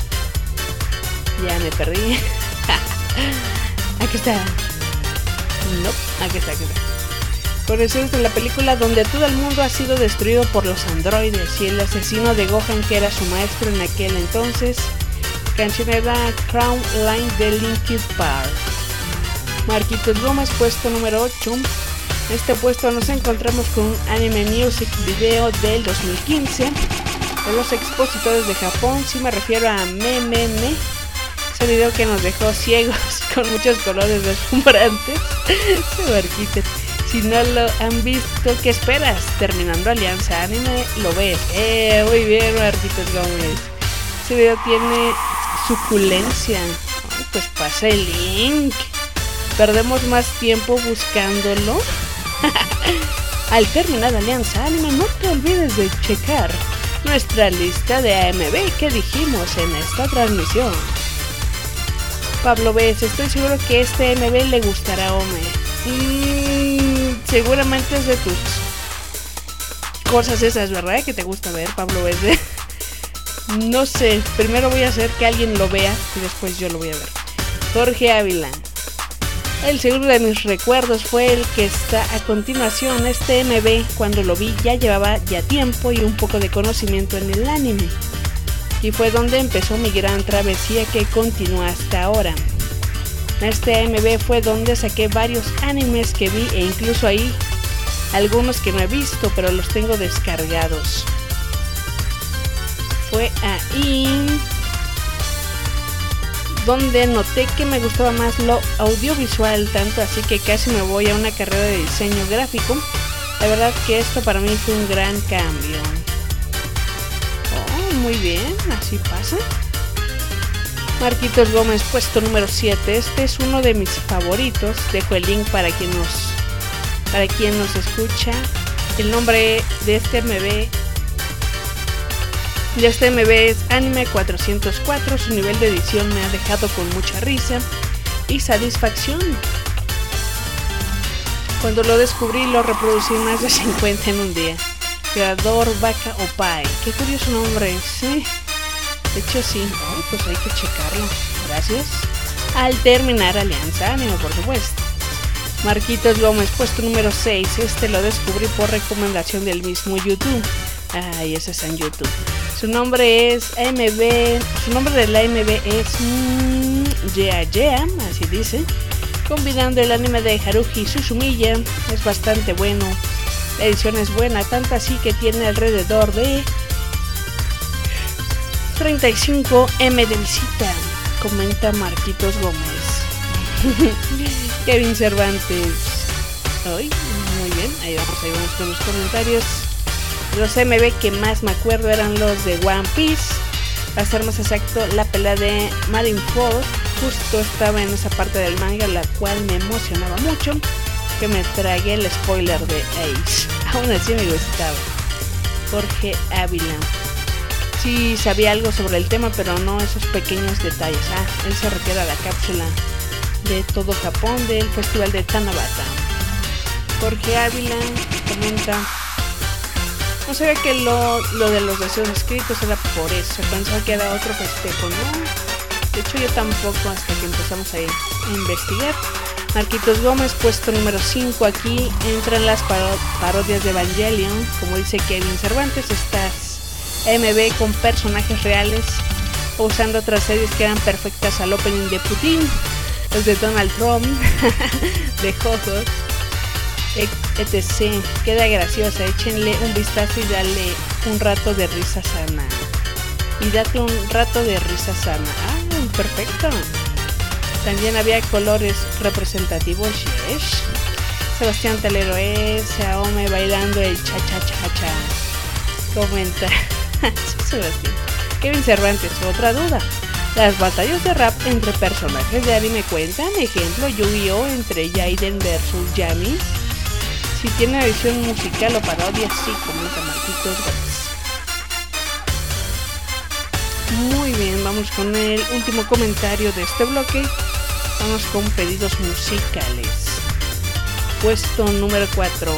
Ya me perdí. Aquí está. No, aquí está. Con escenas de la película donde todo el mundo ha sido destruido por los androides y el asesino de Gohan, que era su maestro en aquel entonces. Canción era Crown Line de Linkin Park. Marquitos Gómez, puesto número 8. En este puesto nos encontramos con un anime music video del 2015 de los expositores de Japón. Si me refiero a Meme, ese video que nos dejó ciegos con muchos colores deslumbrantes. Marquitos, si no lo han visto, ¿qué esperas? Terminando Alianza Anime, lo ves. Muy bien, Marquitos Gómez. Ese video tiene suculencia. Pues pasa el link. Perdemos más tiempo buscándolo. Al terminar Alianza Anime, no te olvides de checar nuestra lista de AMV que dijimos en esta transmisión. Pablo Bes, estoy seguro que este AMV le gustará a Ome. Seguramente es de tus cosas esas, ¿verdad? Que te gusta ver, Pablo Bes. No sé, primero voy a hacer que alguien lo vea y después yo lo voy a ver. Jorge Ávila. El segundo de mis recuerdos fue el que está a continuación. Este MV, cuando lo vi, ya llevaba tiempo y un poco de conocimiento en el anime. Y fue donde empezó mi gran travesía que continúa hasta ahora. Este MV fue donde saqué varios animes que vi e incluso ahí algunos que no he visto, pero los tengo descargados. Fue ahí donde noté que me gustaba más lo audiovisual, tanto así que casi me voy a una carrera de diseño gráfico. La verdad que esto para mí fue un gran cambio. Oh, muy bien, así pasa. Marquitos Gómez, puesto número 7. Este es uno de mis favoritos. Dejo el link para quien nos escucha. El nombre de este MV es Anime 404. Su nivel de edición me ha dejado con mucha risa y satisfacción. Cuando lo descubrí, lo reproducí más de 50 en un día. Creador Vaca Opai. Qué curioso nombre, sí. De hecho sí, pues hay que checarlo. Gracias. Al terminar Alianza Anime, por supuesto. Marquitos Gómez, puesto número 6. Este lo descubrí por recomendación del mismo YouTube. Y ese está en YouTube. Su nombre es AMV. Su nombre de la AMV es Yeah, así dice. Combinando el anime de Haruhi Suzumiya. Es bastante bueno. La edición es buena, tanto así que tiene alrededor de 35 M de visita. Comenta Marquitos Gómez. Kevin Cervantes. Muy bien, ahí vamos con los comentarios. Los MV que más me acuerdo eran los de One Piece. Para ser más exacto, la pelea de Marineford. Justo estaba en esa parte del manga, la cual me emocionaba mucho, que me tragué el spoiler de Ace. Aún así me gustaba. Jorge Ávila. sí sabía algo sobre el tema, pero no esos pequeños detalles. Él se refiere a la cápsula de todo Japón del Festival de Tanabata. Jorge Ávila comenta: no sabía que lo de los deseos escritos era por eso, pensaba que era otro festejo, ¿no? De hecho yo tampoco, hasta que empezamos a investigar. Marquitos Gómez, puesto número 5. Aquí entran las parodias de Evangelion, como dice Kevin Cervantes. Estas MV con personajes reales, usando otras series que eran perfectas al opening de Putin, los de Donald Trump, de Jojos, etc. Queda graciosa, échenle un vistazo y dale un rato de risa sana. Perfecto. También había colores representativos. Yes. Sebastián Telero es Aome bailando el cha-cha-cha-cha. Comenta Sebastián. Kevin Cervantes, otra duda. Las batallas de rap entre personajes de anime cuentan. Ejemplo, Yu-Gi-Oh! Entre Jaden versus Yami. Si tiene versión musical o parodia, sí, comenta Marquitos Gómez. Muy bien, vamos con el último comentario de este bloque. Vamos con pedidos musicales. Puesto número 4.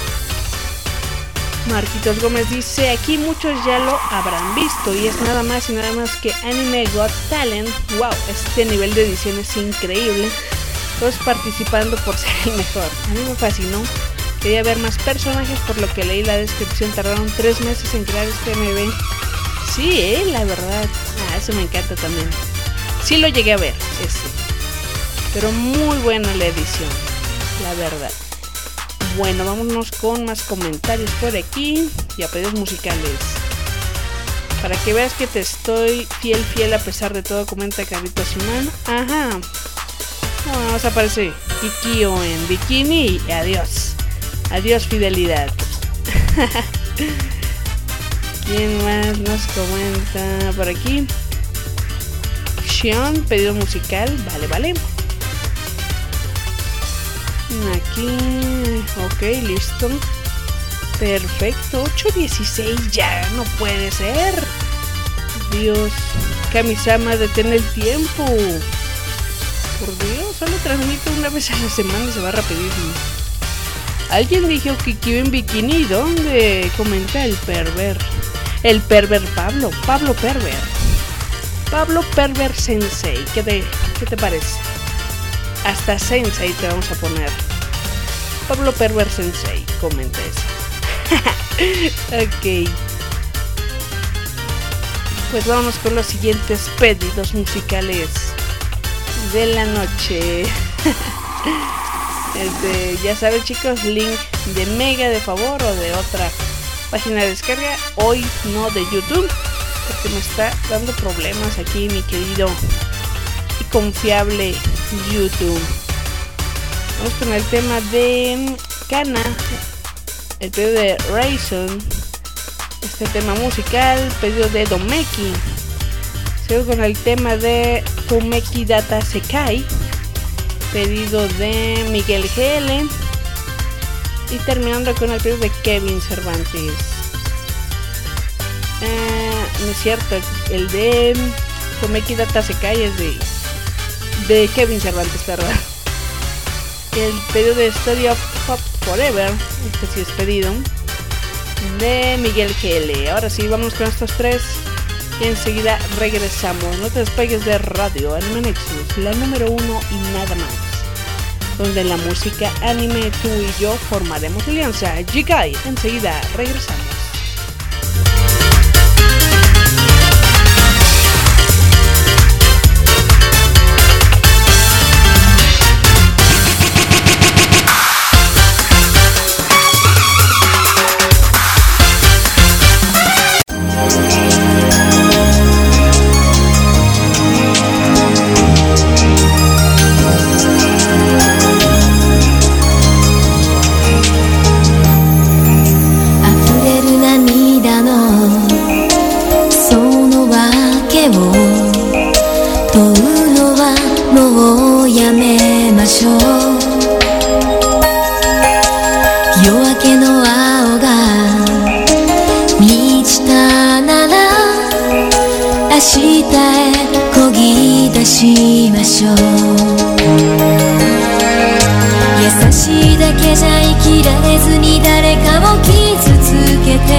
Marquitos Gómez dice: aquí muchos ya lo habrán visto y es nada más y nada más que Anime Got Talent. Wow, este nivel de edición es increíble. Todos participando por ser el mejor. A mí me fascinó. Quería ver más personajes, por lo que leí la descripción. Tardaron 3 meses en crear este MV. Sí, la verdad. Eso me encanta también. Sí lo llegué a ver, pero muy buena la edición, la verdad. Bueno, vámonos con más comentarios por aquí y a pedidos musicales. Para que veas que te estoy fiel a pesar de todo, comenta Carlitos Simán. Ajá. Vamos a aparecer Kikio en bikini y adiós. Adiós fidelidad. ¿Quién más nos comenta por aquí? Xion, pedido musical. Vale. Aquí. Ok, listo. Perfecto. 8:16. Ya no puede ser. Dios. Kamisama, detén el tiempo. Por Dios, solo transmito una vez a la semana y se va rapidísimo. Alguien dijo que Kikyo en bikini. ¿Dónde? Comenta el perver. El perver Pablo Perver. Pablo Perver Sensei. ¿Qué te parece? Hasta Sensei te vamos a poner. Pablo Perver Sensei. Comenta eso. Ok. Pues vamos con los siguientes pedidos musicales de la noche. Ya saben, chicos, link de Mega de favor o de otra página de descarga. Hoy no de YouTube, porque me está dando problemas aquí mi querido y confiable YouTube. Vamos con el tema de Kana, el pedido de Rayson, este tema musical, pedido de Domeki. Sigo con el tema de Fumeki Data Sekai, pedido de Miguel GL. Y terminando con el pedido de Kevin Cervantes. No es cierto, el de Fumeki Data Sekai es de Kevin Cervantes, ¿verdad? El pedido de Story of Pop Forever, este sí es pedido, de Miguel GL. Ahora sí, vamos con estos tres y enseguida regresamos. No te despegues de Radio Anime Nexus, la número 1 y nada más, donde en la música anime tú y yo formaremos alianza. Jikai, enseguida regresamos. しましょう。優しいだけじゃ生きられずに誰かを傷つけて、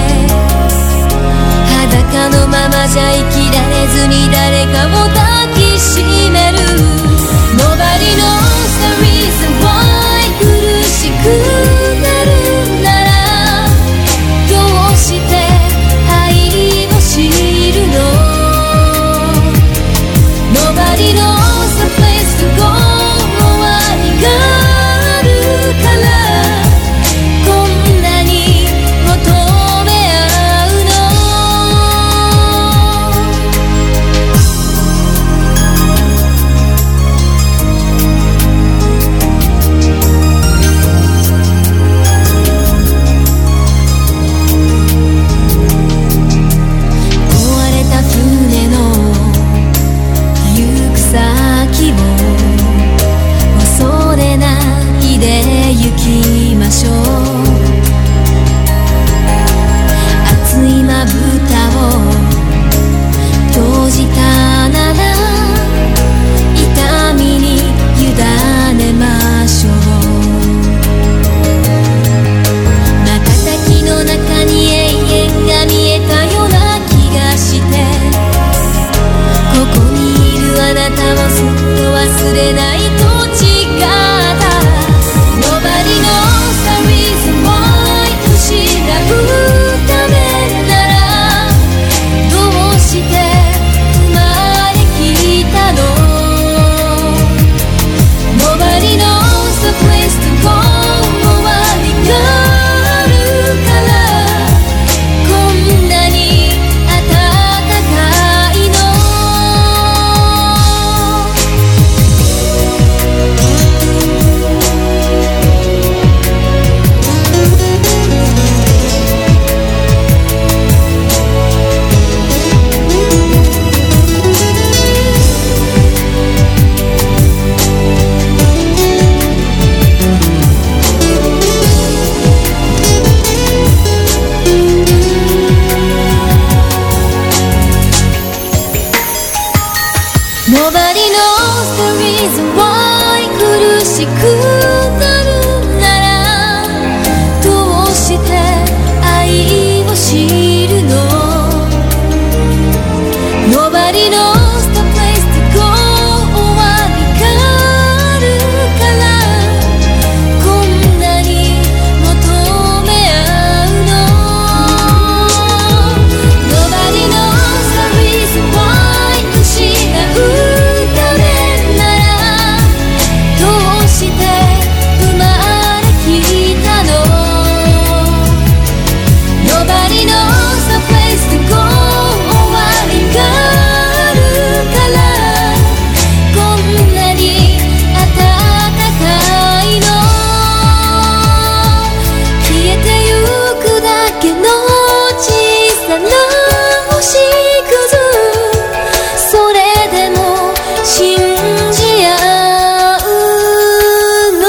裸のままじゃ生きられずに誰かを抱きしめる。 Nobody knows the reason why 苦しくなるならどうして愛を知るの。 Nobody knows the place to go 終わりがあるからこんなに求め合うの。壊れた船の行く先を恐れないで行きましょう。熱いまぶたを閉じたなら痛みに委ねましょう。瞬きの中に永遠が見えたような気がして、ここにいるあなたをずっと忘れないと誓った。 Nobody knows the reason why 失うためならどうして生まれきたの。 Nobody knows the place to go 終わりがあるからこんなに暖かいの。Nobody knows the reason why 苦しくなるならどうして愛を知るの。 Nobody knows the place to go 終わりがあるからこんなに求め合うの。 Nobody knows the reason why 失うためならどうして生まれきたの。 Nobody knows the place to go 終わりがあるからこんなに暖かいの。消えてゆくだけの小さな星屑それでも信じ合うの。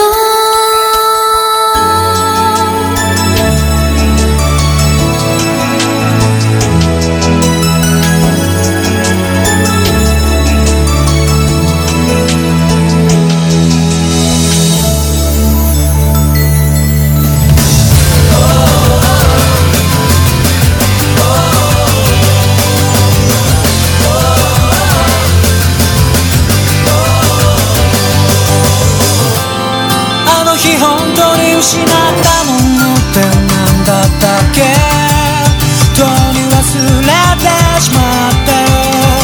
あの日本当に失ったものって何だったっけ。とに忘れてしまったよ。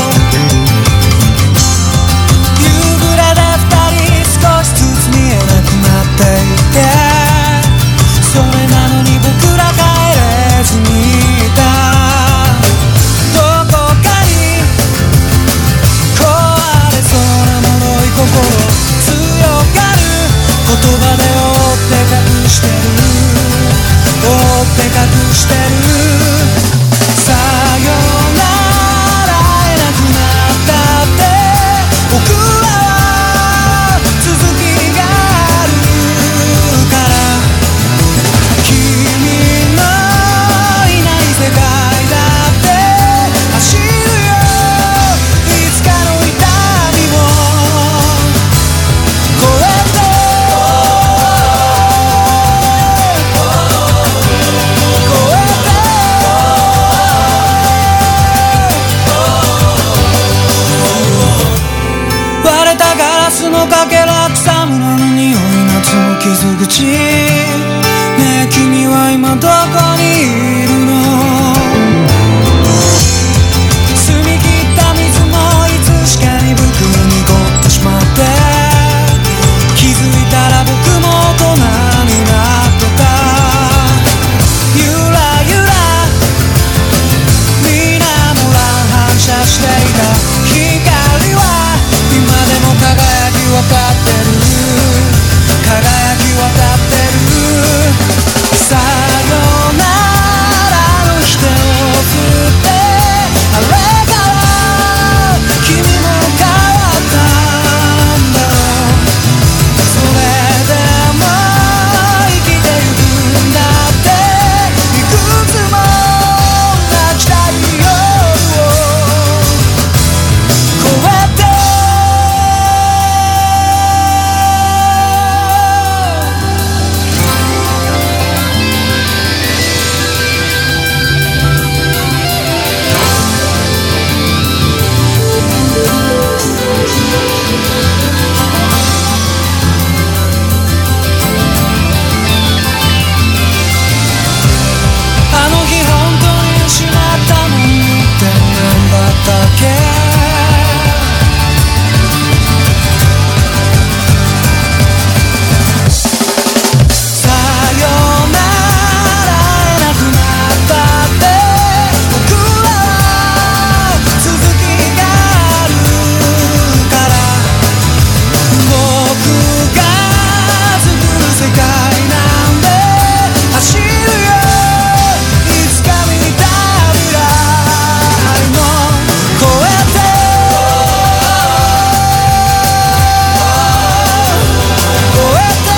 夕暮れで二人少しずつ見えなくなっていて、それなのに僕ら帰れずにいた。どこかに壊れそうな脆い心強がる言葉で覆って隠してる。 ちねえ君は今どこにいるの澄み切った水もいつしかに僕に濁ってしまって気づいたら僕も大人になってたゆらゆら水面乱反射していた光は今でも輝き渡ってる輝き渡ってるさよならの否定を振ってあれから君も変わったんだろうそれでも生きてゆくんだっていくつも泣きたい夜を越えてあの日本当に失ったものって何だったっけさよなら会えなくなったって僕らは続きがあるから僕が作る世界なんで走るよいつか見た未来も越えて越えて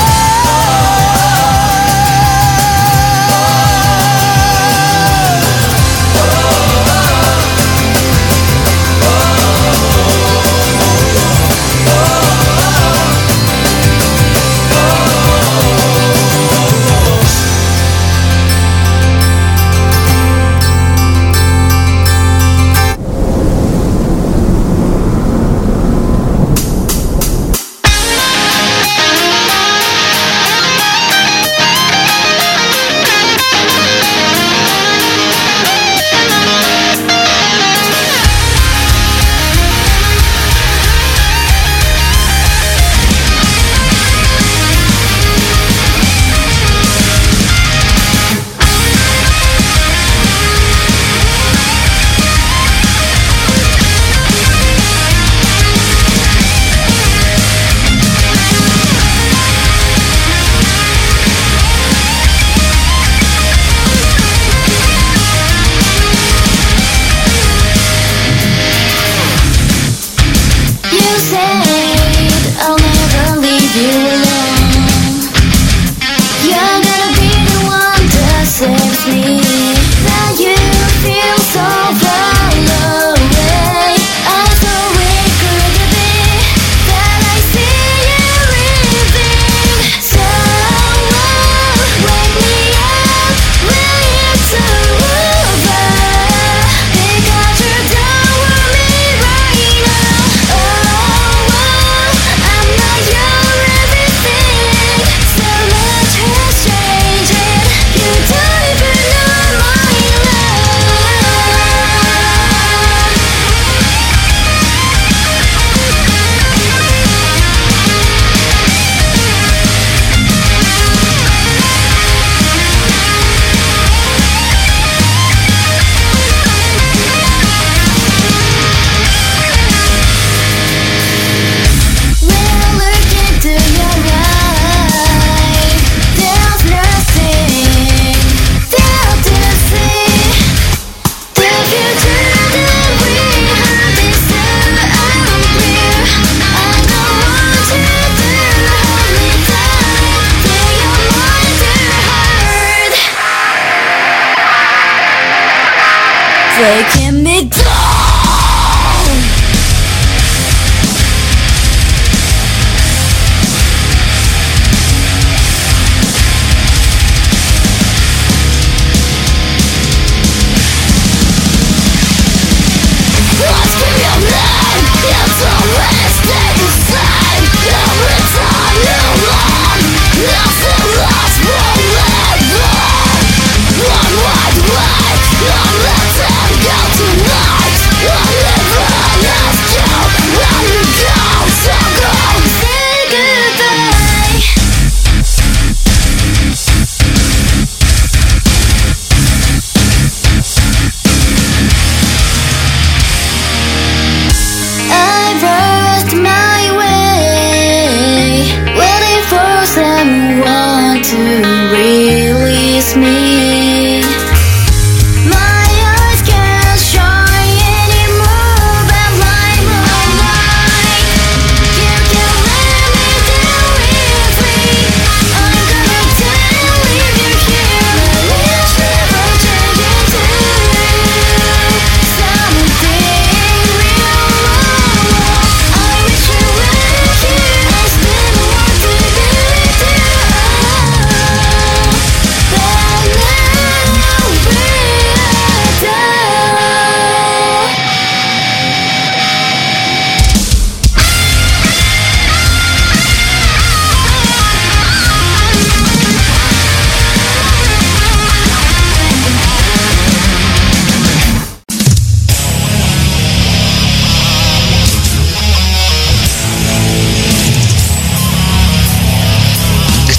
You said I'll never leave you alone. You're gonna be the one that saves me. Now you feel so far away. I'm so weak could it be that I see you leaving? So wake me up when it's over, because you don't want me right now. I'm not your everything. So much has changed. You don't even know my When I look into your eyes, there's nothing there to see. The future that we have is so unclear. I don't want you to hold me tight. Take your mind to heart, breaking me down. What's your name? It's always stay the same. Every time you run, nothing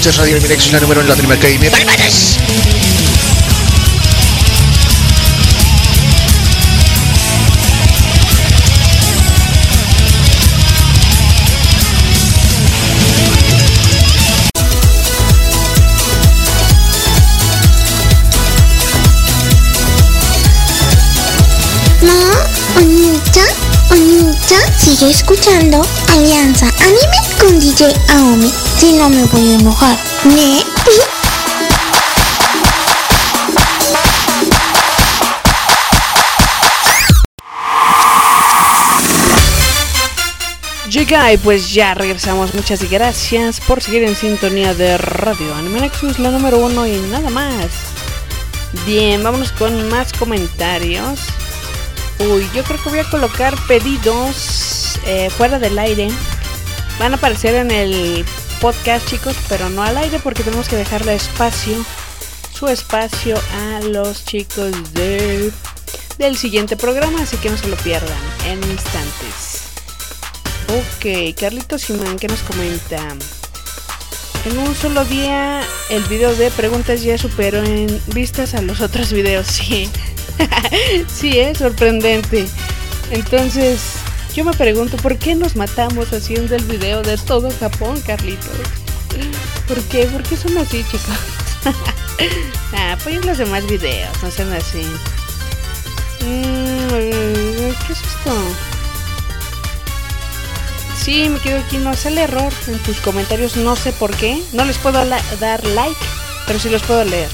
Esto es Radio Minex, la número 1 en Latinoamérica y me permites. Oni-chan, sigue escuchando Alianza Anime con DJ Aomi. Si no me voy a enojar, ¿ne? Llega y pues ya regresamos. Muchas gracias por seguir en sintonía de Radio Anime Nexus, la número 1 y nada más. Bien, vámonos con más comentarios. Uy, yo creo que voy a colocar pedidos fuera del aire. Van a aparecer en el podcast, chicos, pero no al aire porque tenemos que dejarle su espacio a los chicos del siguiente programa, así que no se lo pierdan en instantes. Ok, Carlitos Simán, ¿qué nos comenta? En un solo día el video de preguntas ya superó en vistas a los otros videos, sí. Sí, es sorprendente. Entonces, yo me pregunto, ¿por qué nos matamos haciendo el video de todo Japón, Carlitos? ¿Por qué? ¿Por qué son así, chicos? Apoyen los demás videos, no sean así. ¿Qué es esto? Sí, me quedo aquí, no sale error en tus comentarios, no sé por qué. No les puedo dar like, pero sí los puedo leer.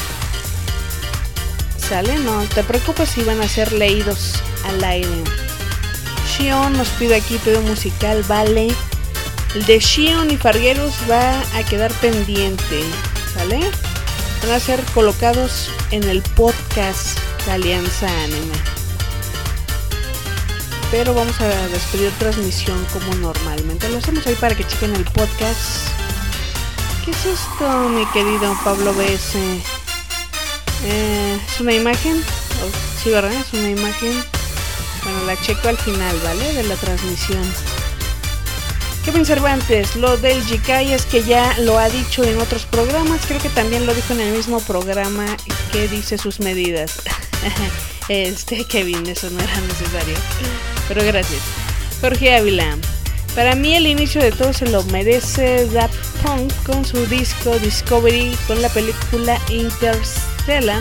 ¿Sale? No te preocupes si van a ser leídos al aire. Shion nos pide aquí pedido musical, vale. El de Shion y Fargueros va a quedar pendiente, ¿sale? Van a ser colocados en el podcast de Alianza Anime. Pero vamos a despedir transmisión como normalmente lo hacemos ahí para que chequen el podcast. ¿Qué es esto, mi querido Pablo BS? ¿Es una imagen? Oh, sí, ¿verdad? Es una imagen. Bueno, la checo al final, ¿vale? De la transmisión. Kevin Cervantes, lo del Jikai es que ya lo ha dicho en otros programas. Creo que también lo dijo en el mismo programa que dice sus medidas. Kevin, eso no era necesario. Pero gracias. Jorge Ávila, para mí el inicio de todo se lo merece Daft Punk con su disco Discovery, con la película Interstellar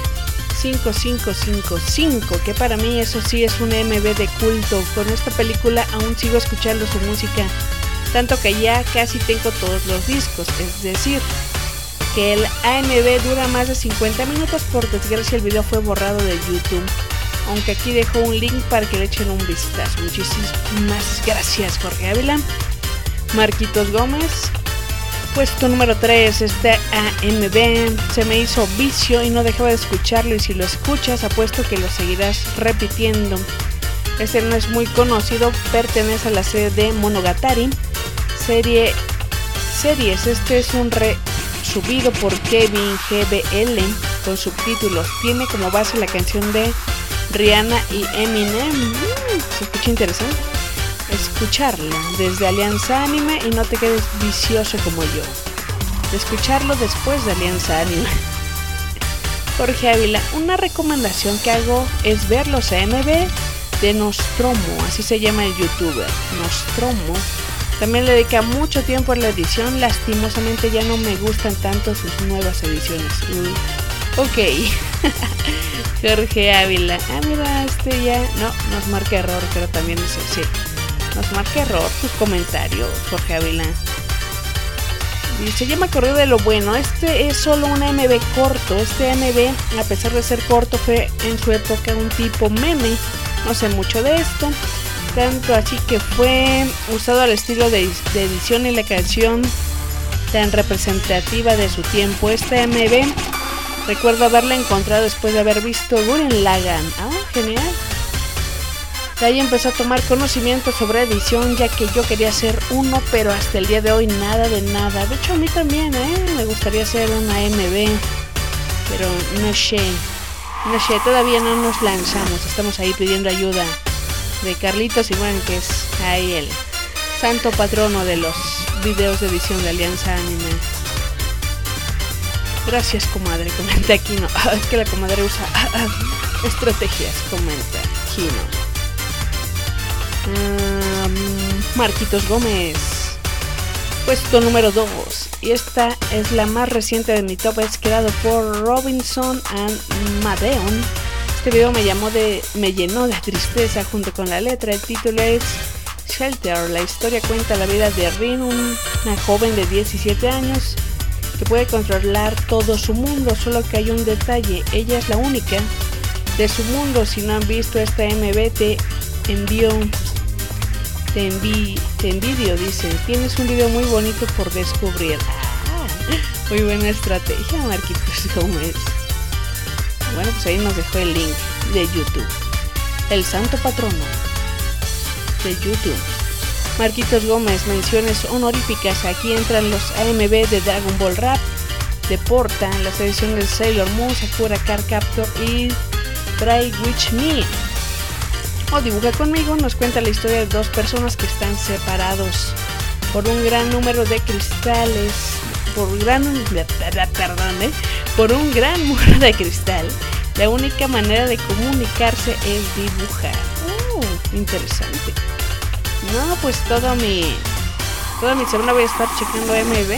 5555, que para mí eso sí es un MV de culto. Con esta película aún sigo escuchando su música, tanto que ya casi tengo todos los discos, es decir, que el AMV dura más de 50 minutos. Por desgracia el video fue borrado de YouTube, aunque aquí dejo un link para que le echen un vistazo. Muchísimas gracias, Jorge Ávila. Marquitos Gómez, puesto número 3, este AMV se me hizo vicio y no dejaba de escucharlo, y si lo escuchas apuesto que lo seguirás repitiendo. Este no es muy conocido, pertenece a la serie de Monogatari series. Este es un subido por Kevin GBL con subtítulos. Tiene como base la canción de Rihanna y Eminem. Se escucha interesante. Escucharlo desde Alianza Anime y no te quedes vicioso como yo. Escucharlo después de Alianza Anime. Jorge Ávila, una recomendación que hago es ver los AMV de Nostromo, así se llama el youtuber, Nostromo. También le dedica mucho tiempo a la edición. Lastimosamente ya no me gustan tanto sus nuevas ediciones. Ok. Jorge Ávila. Mira, ya no, nos marca error, pero también es sí. Nos marca error tus comentarios, Jorge Ávila. Dice, ya me acordé de lo bueno. Este es solo un MV corto. Este MV, a pesar de ser corto, fue en su época un tipo meme. No sé mucho de esto, tanto así que fue usado al estilo de edición y la canción tan representativa de su tiempo. Este MV recuerdo haberla encontrado después de haber visto Gurren Lagann. Genial. De ahí empecé a tomar conocimiento sobre edición, ya que yo quería hacer uno, pero hasta el día de hoy nada de nada. De hecho a mí también, me gustaría hacer una MV, pero no sé, todavía no nos lanzamos. Estamos ahí pidiendo ayuda de Carlitos Simón, que es ahí el santo patrono de los videos de edición de Alianza Anime. Gracias, comadre, comenta Kino. Es que la comadre usa estrategias, comenta Kino. Marquitos Gómez, puesto número 2. Y esta es la más reciente de mi top. Es creado por Robinson and Madeon. Este video me llenó de tristeza junto con la letra. El título es Shelter. La historia cuenta la vida de Rin, una joven de 17 años que puede controlar todo su mundo, solo que hay un detalle: ella es la única de su mundo. Si no han visto esta MV, te envidio, dicen. Tienes un video muy bonito por descubrir. Muy buena estrategia, Marquitos Gómez. Bueno, pues ahí nos dejó el link de YouTube. El santo patrono de YouTube. Marquitos Gómez, menciones honoríficas. Aquí entran los AMV de Dragon Ball Rap, de Porta, las ediciones de Sailor Moon, Sakura Card Captor y Try Witch Me. Dibuja conmigo nos cuenta la historia de dos personas que están separados por un gran número de cristales, por un gran muro de cristal. La única manera de comunicarse es dibujar. Interesante. No, pues toda mi semana voy a estar checando MV.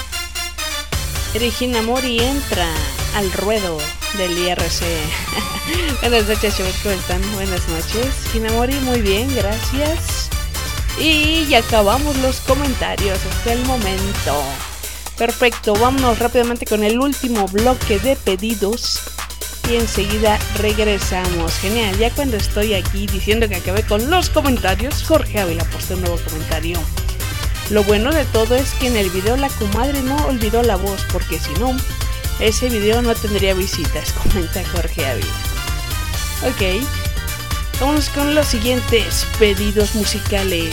Regina Mori entra al ruedo del IRC. Buenas noches, chavos, ¿cómo están? Buenas noches, Hinamori, muy bien, gracias. Y ya acabamos los comentarios hasta el momento. Perfecto, vámonos rápidamente con el último bloque de pedidos y enseguida regresamos. Genial, ya cuando estoy aquí diciendo que acabé con los comentarios, Jorge Ávila postó un nuevo comentario. Lo bueno de todo es que en el video la comadre no olvidó la voz, porque si no, ese video no tendría visitas, comenta Jorge Ávila. Ok, vamos con los siguientes pedidos musicales.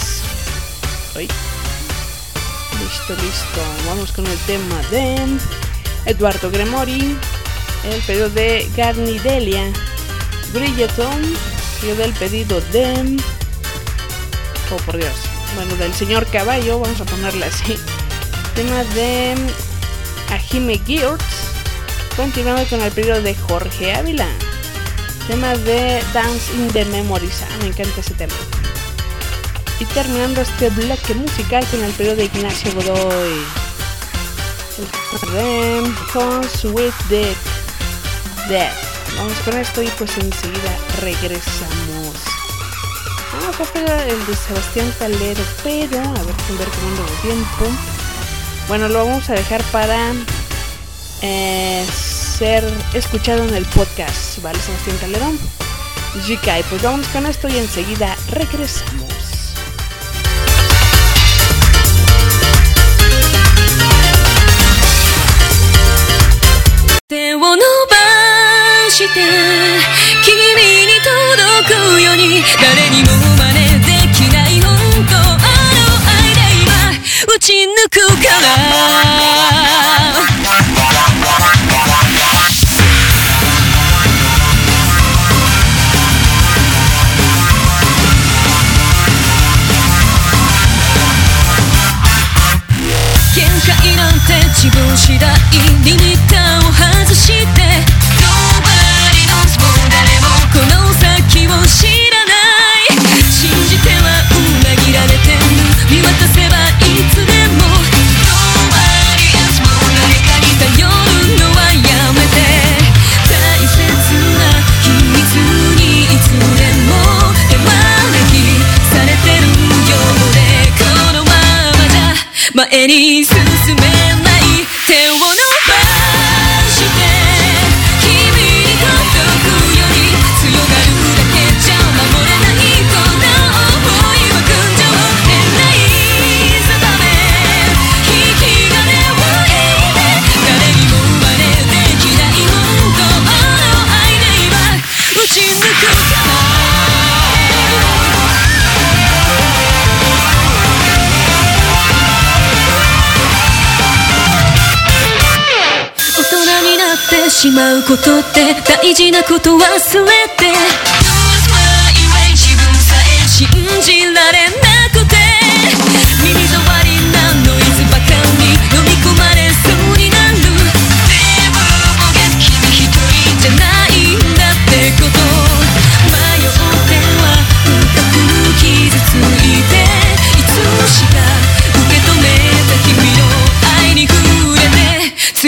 Listo. Vamos con el tema de Eduardo Gremori. El pedido de Garnidelia Bridgeton. Y del pedido de... oh, por Dios. Bueno, del señor Caballo, vamos a ponerle así. Tema de Ajime Gears. Continuando con el pedido de Jorge Ávila. Tema de Dance in the Memories. Me encanta ese tema. Y terminando este bloque musical con el pedido de Ignacio Godoy. Con Sweet Death. Vamos con esto y pues enseguida regresamos. Fue el de Sebastián Calero, pero a ver cómo ando de tiempo. Bueno, lo vamos a dejar para ser escuchado en el podcast, ¿vale? Sebastián Calderón. GK, pues vamos con esto y enseguida regresamos. Te wo nobashite kimi ni todoku yo ni dare ni mo mane dekinai honto ano aida ima uchinuku kara 自分次第リミッターを外して Nobody knows もう誰もこの先を知らない信じては裏切られてる見渡せばいつでも Nobody else もう誰かに頼るのはやめて大切な秘密にいつでも手招きされてるようでこのままじゃ前に進めない手を伸ばして君に届くより強がるだけじゃ守れないこんな想いは群青変ない定め引き金を入れ誰にも真似できない本当の愛で今打ち抜くからってしまうことって大事なこと忘れて Lose my way 自分さえ信じられなくて耳障りなノイズばかり飲み込まれそうになる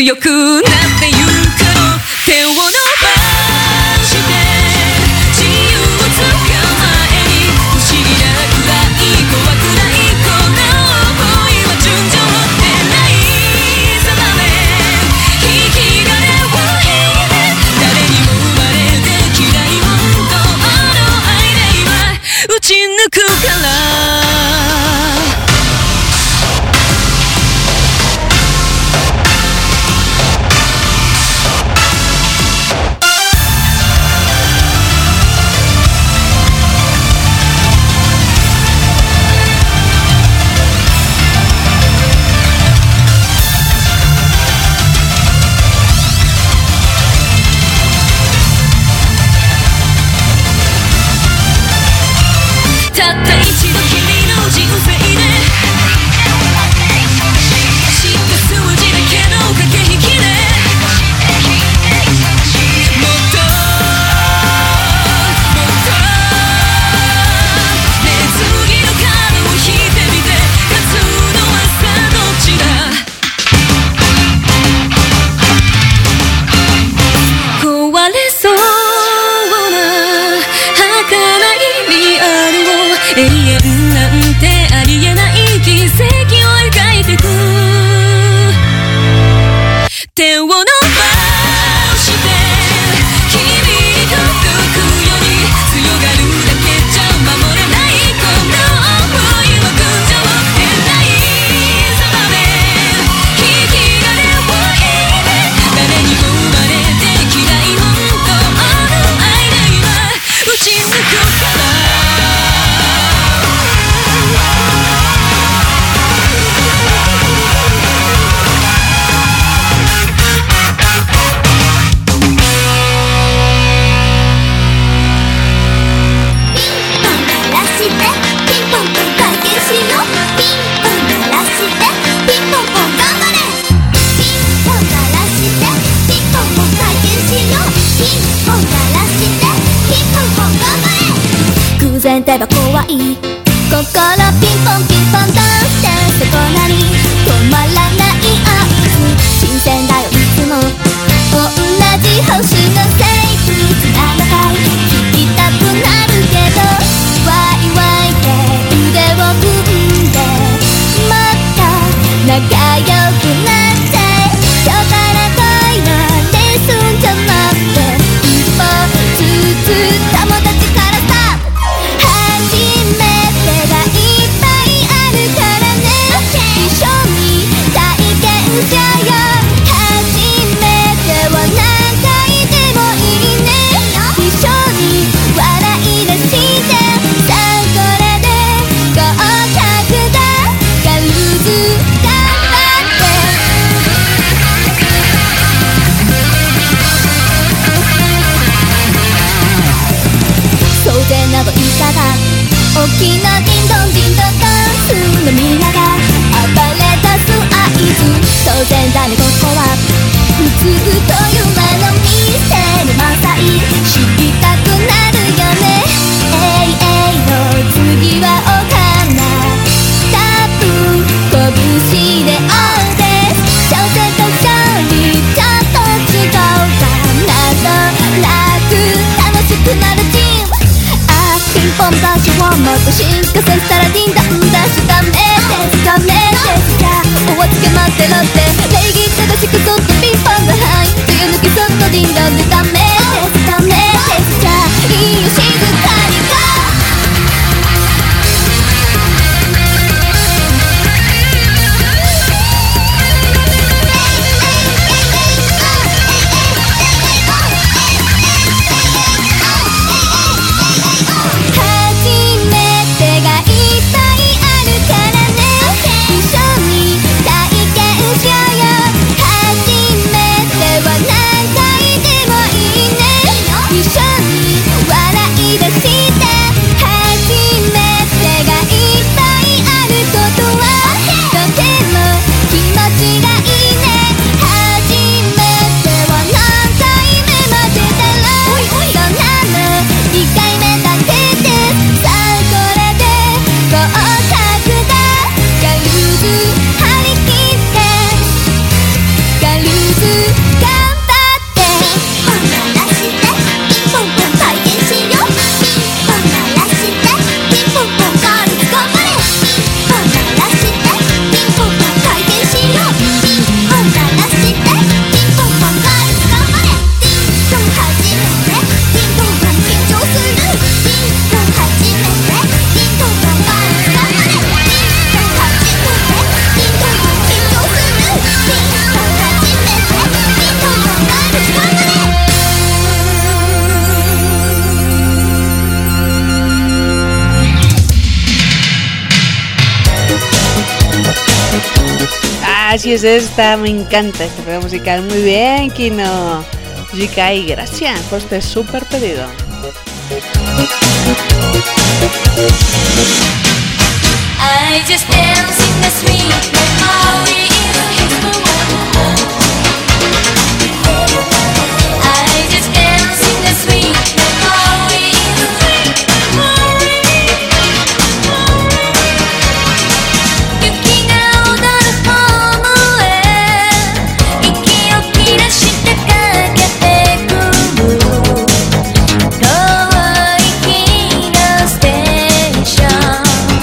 強くなってゆくの手を伸ばして自由を捕まえに不思議なくらい怖くないこの想いは順序ってない定め引き金を引いて誰にも生まれて嫌い本当の愛で今打ち抜くからたった一度君の人生で知った数字だけの駆け引きでもっともっとねえ次のカードを引いてみて勝つのはさあどっちだ壊れそうな儚いリアルを永遠なんてありえない奇跡を描いてく手を伸ばして君に届くように強がるだけじゃ守れないこの想いは群青ってない定め引き金を引いて誰にも生まれて嫌い本当の愛で今打ち抜くから偶然では怖い心ピンポンピンポンダンスでそこなに止まらない合図新鮮だよいつも同じ星のセイプつながい聞きたくなるけどワイワイで腕を組んでもっと仲良くなってよからかいなんですんじゃなくて一歩ずつ友達からさ初めてがいっぱいあるからね一緒に体験しようよ初めては何回でもいいね一緒に笑い出してさあこれで合格だガルズ頑張って当然など言い方大きなディンドンディンドンダンスのみんなが暴れ出す合図当然だねここは普通という名の店の満載知りたくなるよねの次はお花多分拳で青です挑戦と勝利ちょっと違うかなど楽しくなるチームピンポンダッシュをもっと進化させたらディンダンダッシュダメですダメですじゃあお預け待ってろって礼儀正しくそっとピンポンが入って抜きそっとディンダンでダメですダメですじゃあいいよ静かにゴー初めてがいっぱいあ Así es esta, me encanta esta prueba musical. Muy bien, Kino. Jikai, gracias por este súper pedido. I just dance in the sweet memory. I just dance in the sweet memory. Yukiが踊るホームへ息を切らしてかけてくる遠い日のステーション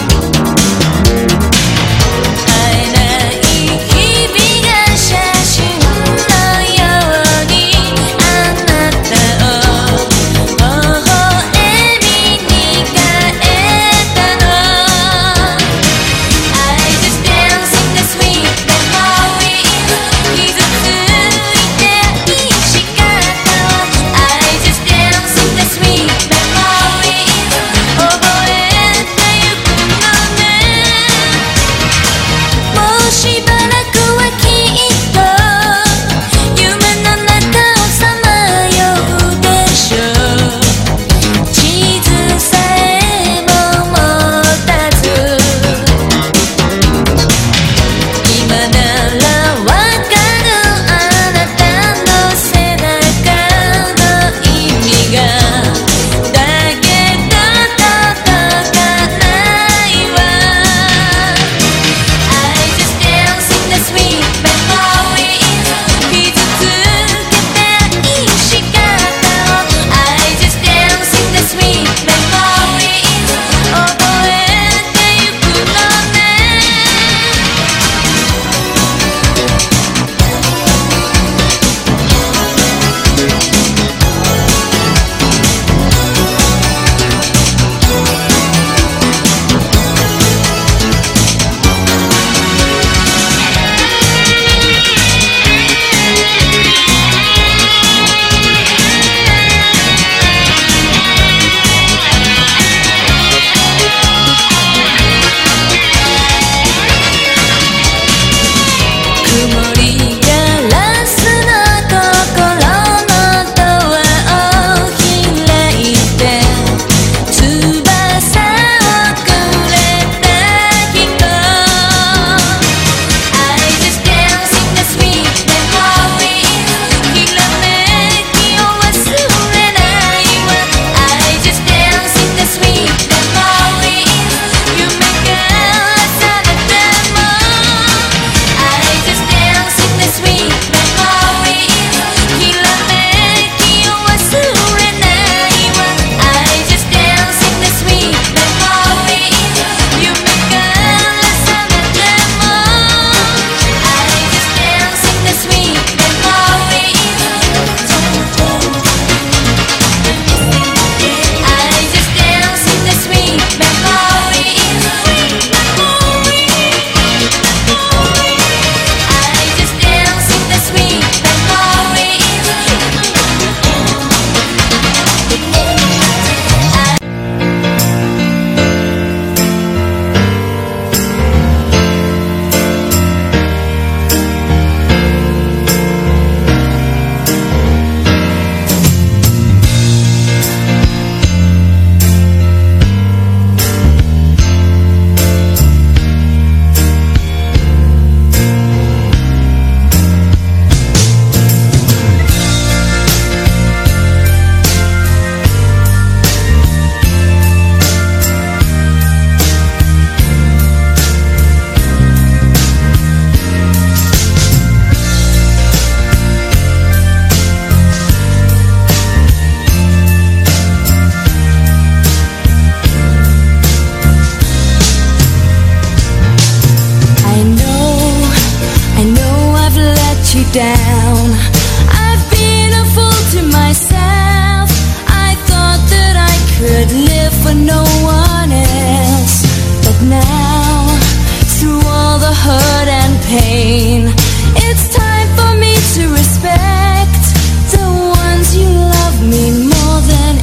down. I've been a fool to myself. I thought that I could live for no one else. But now, through all the hurt and pain, it's time for me to respect the ones you love me more than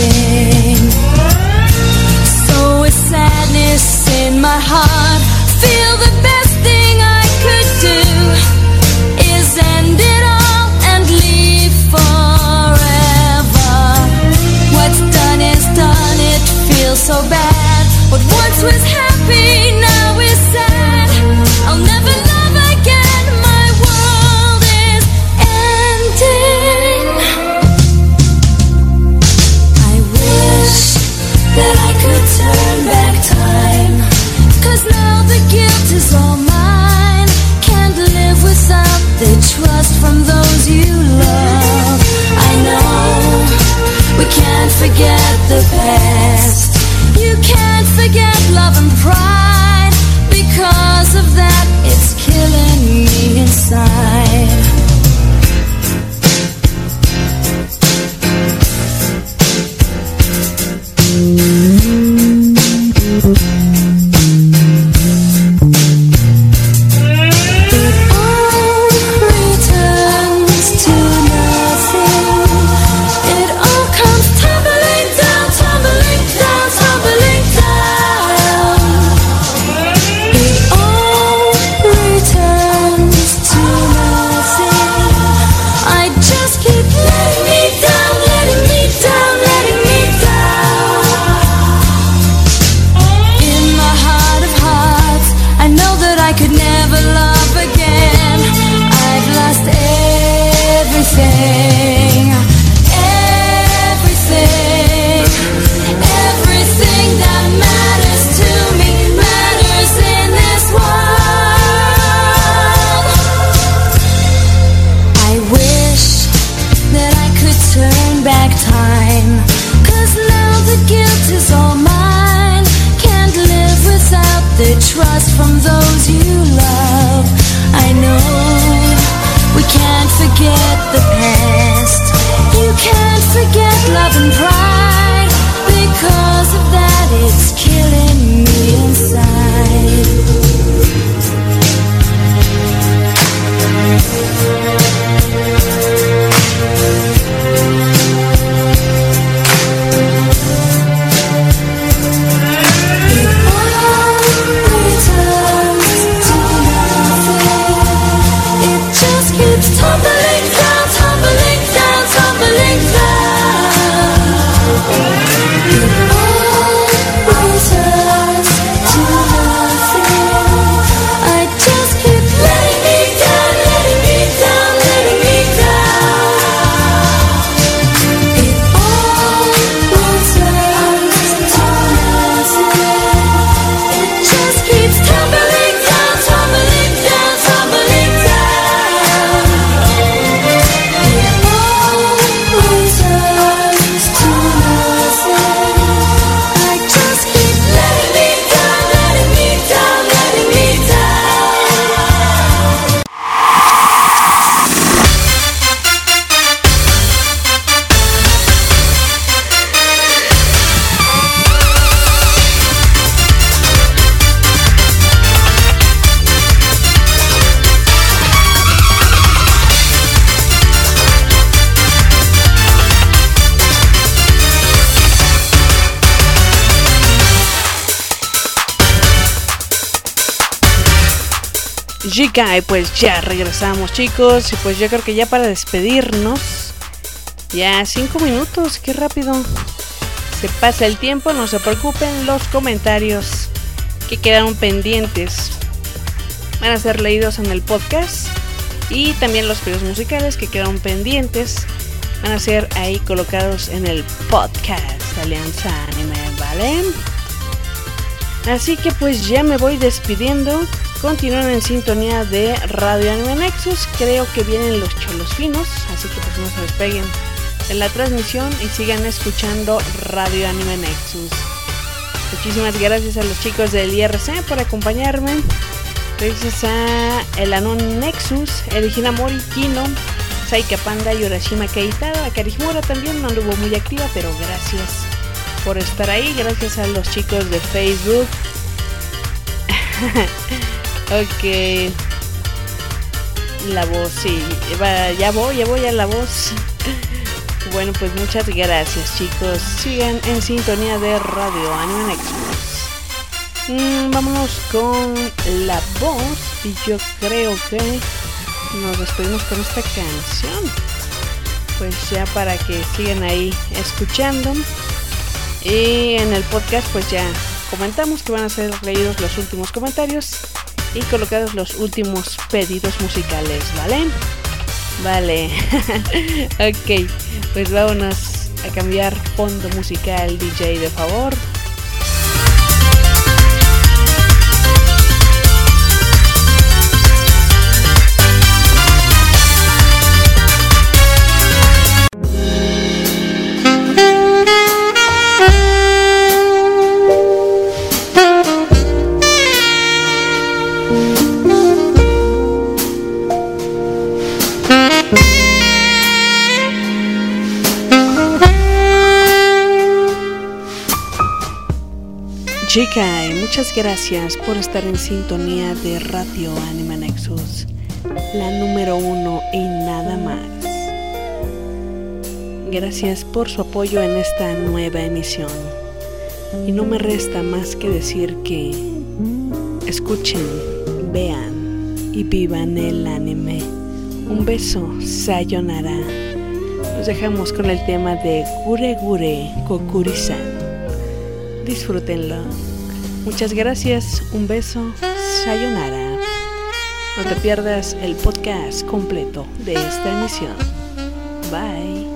anything. So with sadness in my heart, is all mine. Can't live without the trust from those you love. I know we can't forget the past. You can't forget love and pride. Because of that, it's killing me inside. Trust from those you love. I know we can't forget the past. You can't forget love and pride. Because of that, it's killing me inside. Y pues ya regresamos, chicos. Y pues yo creo que ya para despedirnos, ya 5 minutos, qué rápido se pasa el tiempo. No se preocupen, los comentarios que quedaron pendientes van a ser leídos en el podcast. Y también los videos musicales que quedaron pendientes van a ser ahí colocados en el podcast de Alianza Anime, ¿vale? Así que pues ya me voy despidiendo. Continúen en sintonía de Radio Anime Nexus. Creo que vienen los cholos finos, así que pues no se despeguen de la transmisión y sigan escuchando Radio Anime Nexus. Muchísimas gracias a los chicos del IRC por acompañarme. Gracias a el Anon Nexus, el Hinamori Kino, Saika Panda y Urashima Keitaro. A Karihimura también no anduvo muy activa, pero gracias por estar ahí. Gracias a los chicos de Facebook. Ok, la voz, sí, ya voy a la voz. Bueno, pues muchas gracias, chicos. Sigan en sintonía de Radio Anime Nexus. Vámonos con la voz. Y yo creo que nos despedimos con esta canción. Pues ya para que sigan ahí escuchando. Y en el podcast pues ya comentamos que van a ser leídos los últimos comentarios y colocados los últimos pedidos musicales, ¿vale? Vale. Ok, pues vámonos a cambiar fondo musical, DJ, de favor. Jikai, muchas gracias por estar en sintonía de Radio Anime Nexus, la número 1 y nada más. Gracias por su apoyo en esta nueva emisión. Y no me resta más que decir que escuchen, vean y vivan el anime. Un beso, sayonara. Nos dejamos con el tema de Gure Gure Kokuri-san. Disfrútenlo. Muchas gracias, un beso, sayonara. No te pierdas el podcast completo de esta emisión. Bye.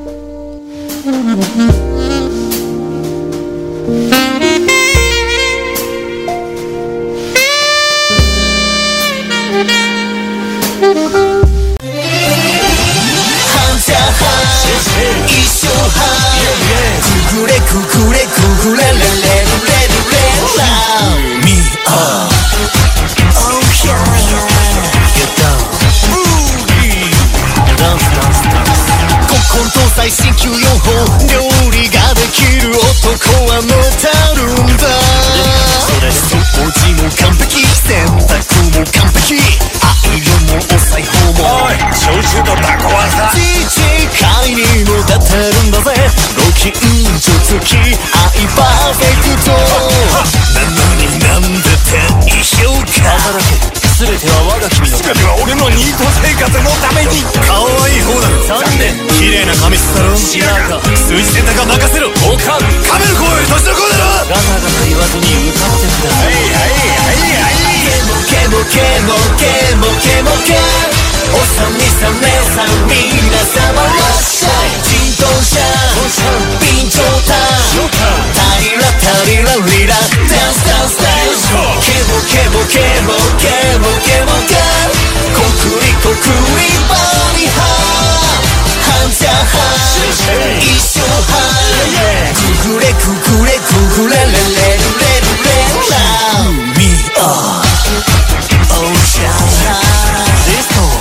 最新級4本料理ができる男はもたるんだ掃除も完璧洗濯も完璧アイロンもお裁縫もおい焼酎とタコはさ DJ 界にも当たるんだぜご近所付き愛パーフェクトなのになんで低評価働け全ては我が君の全ては俺のニート生活のために可愛い方だ残念綺麗な髪質だろ白髪数字選択は任せろおかんカメル声年の子だろガタガタ言わずに歌ってくださいはいはいはいケモケモケモケモケおさみさめさん皆様らっしゃい人頭者備長炭タリラタリラリラダンスダンスダンスケモケモケモケモケモケコクリコクリバリハハンジャハ一生ハククレククレククレレレレレレラミアオーシャンディスコ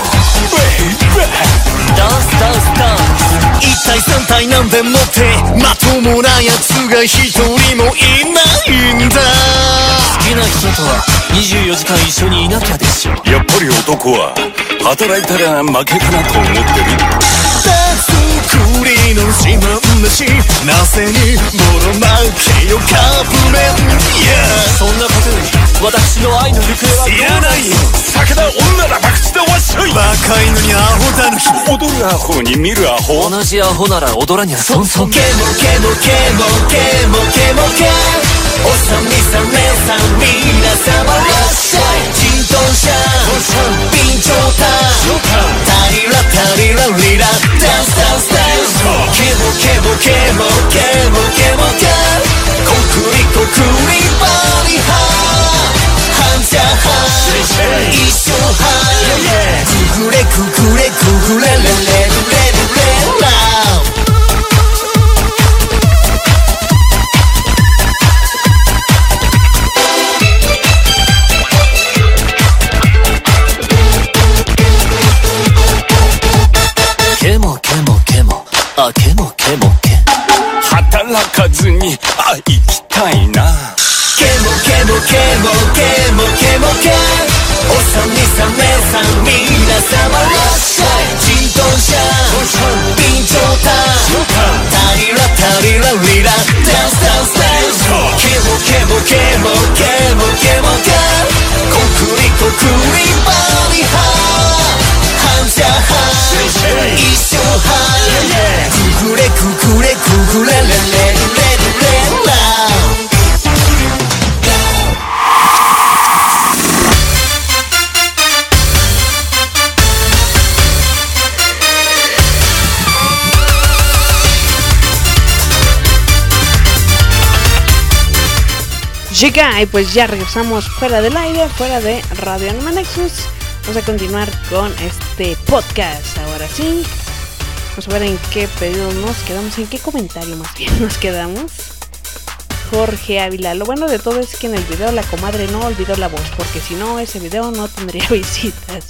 ダンスダンスダンス一体三体なんでもってまともなやつが一人もいないんだ好きな人とは24時間一緒にいなきゃでしょやっぱり男は働いたら負けかなと思ってる手作りの自慢飯なぜにボロ負けよカップ麺そんなことより私の愛の行方は知らないよ酒だ女だ博打だわっしょいバカ犬にアホだぬき踊るアホに見るアホ同じアホなら踊らにゃそんそんケモケモケモケモケモケおさみさめさん皆様らっしゃい人頭者備長炭タリラタリラリラダンスダンスダンスケモケモケモケモケモケコクリコクリバリハハンジャハ一生ハククレククレククレレレレレレラケモケモケモあケモケモケ働かずに生きたいなケモケモケモケモケモケおさみさめさん皆様らっしゃい人頭者備長炭タリラタリラリラダンスダンスダンスケモケモケモケモケモケコクリコクリバリハハンジャハ一生ハククレククレククレレレレレレラ Llega y pues ya regresamos fuera del aire, fuera de Radio Anime Nexus. Vamos a continuar con este podcast. Ahora sí, vamos a ver en qué pedido nos quedamos, en qué comentario más bien nos quedamos. Jorge Ávila, lo bueno de todo es que en el video la comadre no olvidó la voz, porque si no ese video no tendría visitas.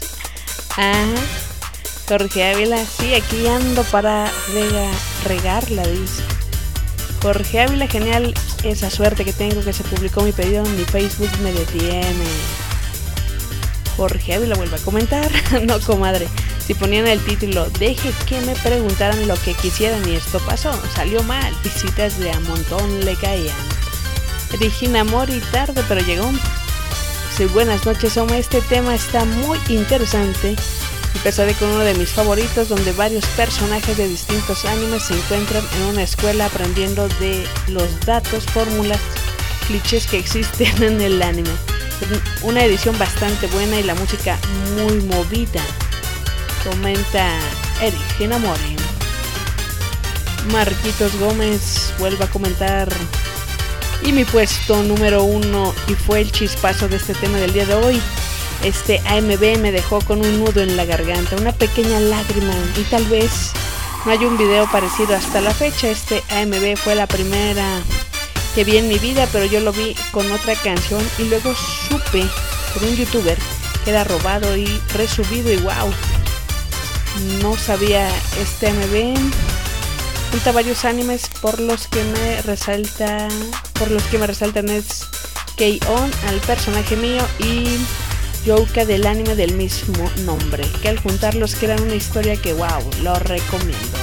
Jorge Ávila, sí, aquí ando para regarla, dice. Jorge Ávila, genial esa suerte que tengo que se publicó mi pedido en mi Facebook, me detiene. Jorge Ávila vuelve a comentar. No, comadre, si ponían el título, deje que me preguntaran lo que quisieran y esto pasó, salió mal, visitas de a montón le caían. Regina Mori, tarde pero llegó. Sí, buenas noches, Oma, este tema está muy interesante. Empezaré con uno de mis favoritos, donde varios personajes de distintos animes se encuentran en una escuela aprendiendo de los datos, fórmulas, clichés que existen en el anime. Una edición bastante buena y la música muy movida, comenta Eric Hinamori. Marquitos Gómez vuelve a comentar. Y mi puesto número 1, y fue el chispazo de este tema del día de hoy. Este AMV me dejó con un nudo en la garganta, una pequeña lágrima, y tal vez no hay un video parecido hasta la fecha. Este AMV fue la primera que vi en mi vida, pero yo lo vi con otra canción y luego supe por un youtuber que era robado y resubido, y wow, no sabía. Este AMV junta varios animes por los que me resaltan es Kei-On, al personaje mío, y Youka del anime del mismo nombre, que al juntarlos crean una historia que wow, lo recomiendo.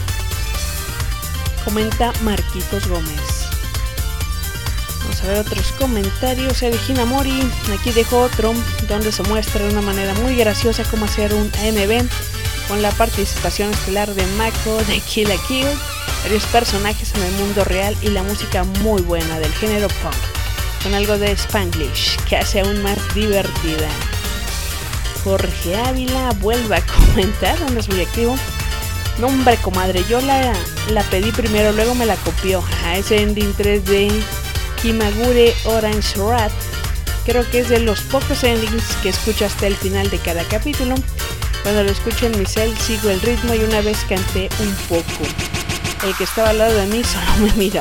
Comenta Marquitos Gómez. Vamos a ver otros comentarios. Regina Mori aquí dejó otro donde se muestra de una manera muy graciosa cómo hacer un AMV con la participación estelar de Mako de Kill la Kill, varios personajes en el mundo real y la música muy buena del género punk, con algo de Spanglish que hace aún más divertida. Jorge Ávila vuelve a comentar, donde es muy activo. No, hombre, comadre, yo la pedí primero, luego me la copió. Ese ending 3 de Himagure Orange Rat, creo que es de los pocos endings que escucho hasta el final de cada capítulo. Cuando lo escucho en mi cel sigo el ritmo y una vez canté un poco. El que estaba al lado de mí solo me miró.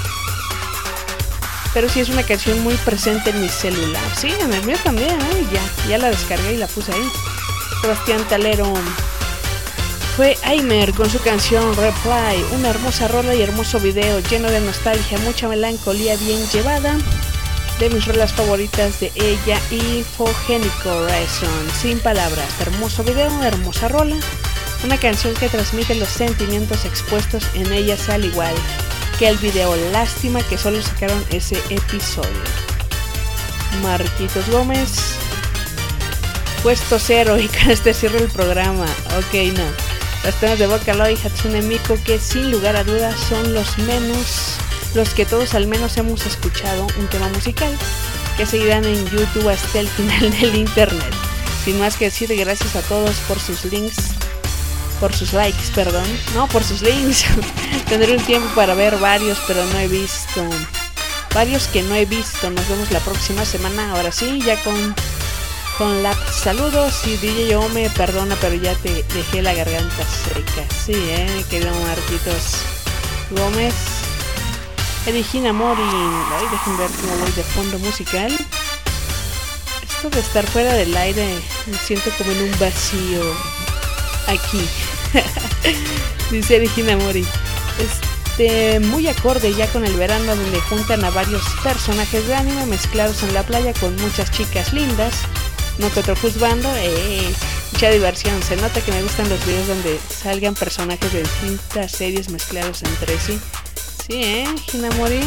Pero sí es una canción muy presente en mi celular. Sí, en el mío también, ya la descargué y la puse ahí. Sebastián Talero. Fue Aimer con su canción Reply, una hermosa rola y hermoso video lleno de nostalgia, mucha melancolía bien llevada. De mis rolas favoritas de ella y Photogenic Horizon. Sin palabras, hermoso video, hermosa rola. Una canción que transmite los sentimientos expuestos en ellas al igual que el video. Lástima que solo sacaron ese episodio. Marquitos Gómez. Puesto 0 y con este cierro el programa. Ok, no. Los temas de Vocaloid Hatsune Miku, que sin lugar a dudas son los que todos al menos hemos escuchado, un tema musical que seguirán en YouTube hasta el final del internet. Sin más que decir, gracias a todos por sus links, por sus links. Tendré un tiempo para ver varios, pero no he visto. Varios que no he visto. Nos vemos la próxima semana. Ahora sí, ya con la saludos. Y DJ Ome, perdona, pero ya te dejé la garganta seca. Sí, mi querido Marquitos Gómez. Regina Mori. Ay, dejen ver cómo voy de fondo musical. Esto de estar fuera del aire, me siento como en un vacío aquí. Dice Regina Mori. Muy acorde ya con el verano, donde juntan a varios personajes de anime mezclados en la playa con muchas chicas lindas. No te otro juzgando, mucha diversión. Se nota que me gustan los videos donde salgan personajes de distintas series mezclados entre sí. Sí, Hinamori.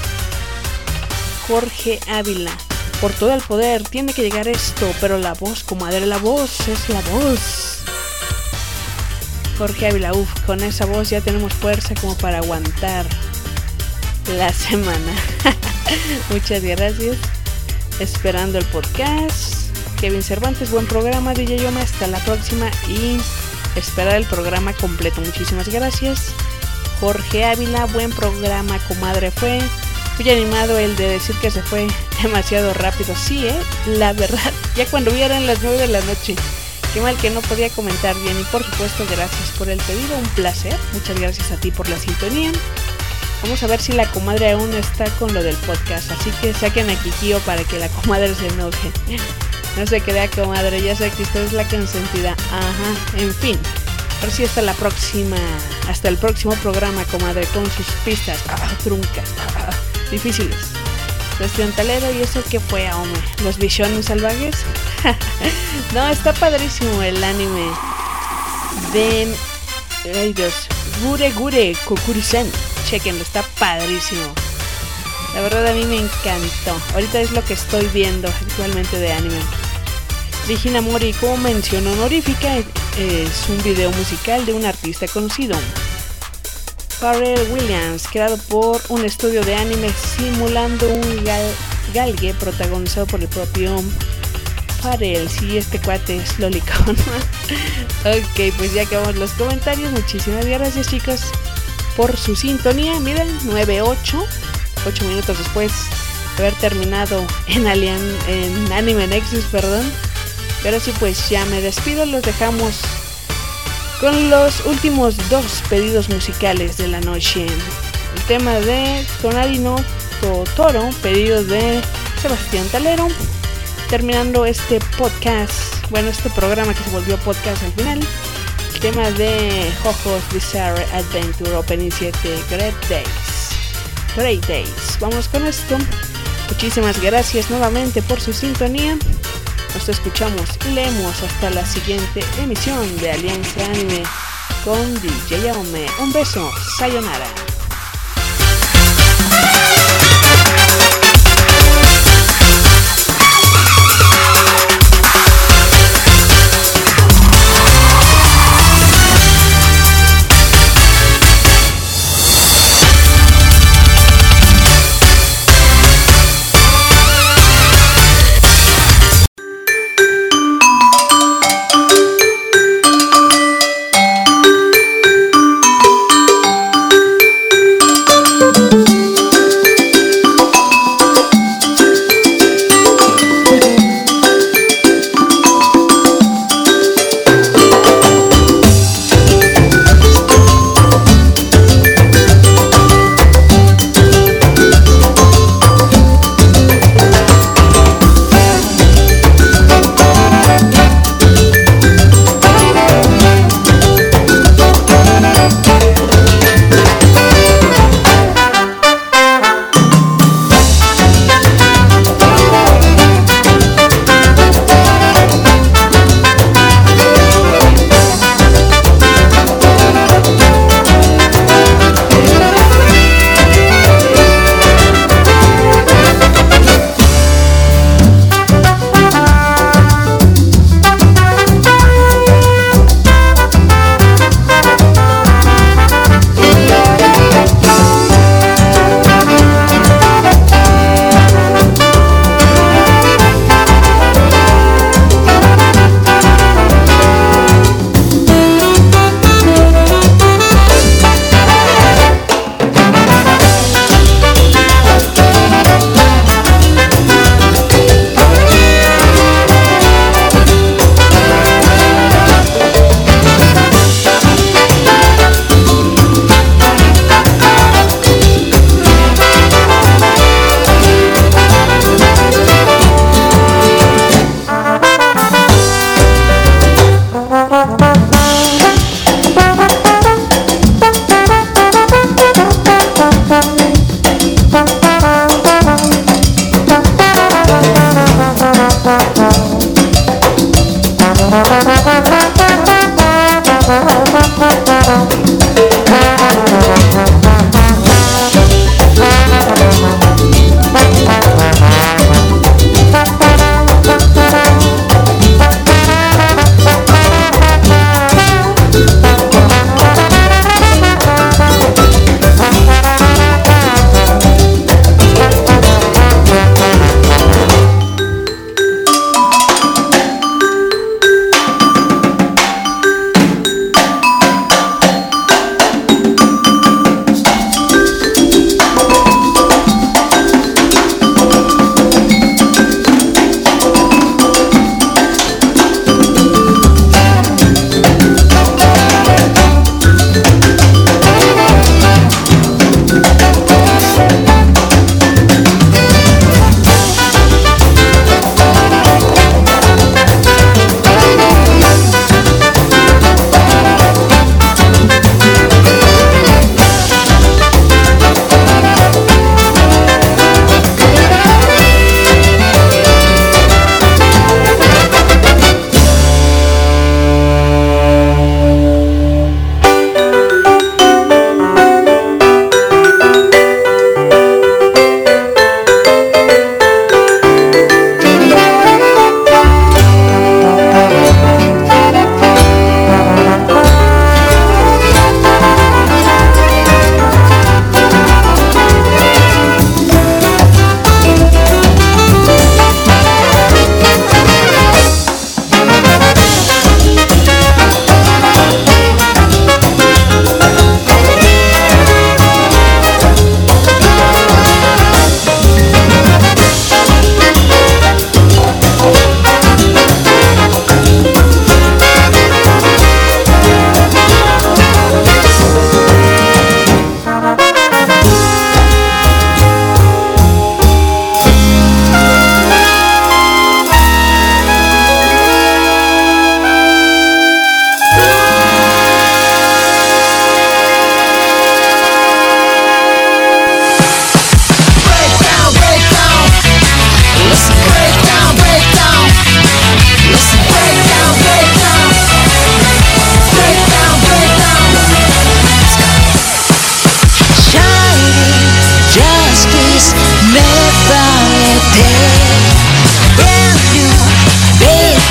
Jorge Ávila. Por todo el poder tiene que llegar esto, pero la voz, comadre, la voz es la voz. Jorge Ávila, con esa voz ya tenemos fuerza como para aguantar la semana. Muchas gracias. Esperando el podcast. Kevin Cervantes, buen programa. DJ Yoma, hasta la próxima y esperar el programa completo. Muchísimas gracias. Jorge Ávila, buen programa, comadre. Fue muy animado el de decir que se fue demasiado rápido. Sí, la verdad, ya cuando vi eran las 9 de la noche. Qué mal que no podía comentar bien. Y por supuesto, gracias por el pedido, un placer. Muchas gracias a ti por la sintonía. Vamos a ver si la comadre aún está con lo del podcast. Así que saquen a Kikio para que la comadre se enoje. No se crea, comadre, ya sé que usted es la consentida. Ajá, en fin. Ahora sí, hasta el próximo programa, comadre, con sus pistas truncas, difíciles. Cuestión talero, ¿y eso qué fue, hombre? ¿Los Visiones Salvajes? No, está padrísimo el anime de... Ay Dios, Gure Gure Kokuri-sen. Chequenlo, está padrísimo. La verdad a mí me encantó. Ahorita es lo que estoy viendo actualmente de anime. Regina Mori, como mención honorífica, es un video musical de un artista conocido, Pharrell Williams, creado por un estudio de anime simulando un galgue protagonizado por el propio Pharrell. Sí, este cuate es lolicón. Ok, pues ya acabamos los comentarios. Muchísimas gracias, chicos, por su sintonía. Miren, 9:08, 8 minutos después de haber terminado en Anime Nexus, perdón. Pero sí, pues ya me despido. Los dejamos con los últimos 2 pedidos musicales de la noche. El tema de Tonari no Totoro, pedido de Sebastián Talero. Terminando este podcast, bueno, este programa que se volvió podcast al final. El tema de Jojo's Bizarre Adventure Opening 7, Great Days. Vamos con esto. Muchísimas gracias nuevamente por su sintonía. Nos escuchamos y leemos hasta la siguiente emisión de Alianza Anime con DJ Aome. Un beso, sayonara.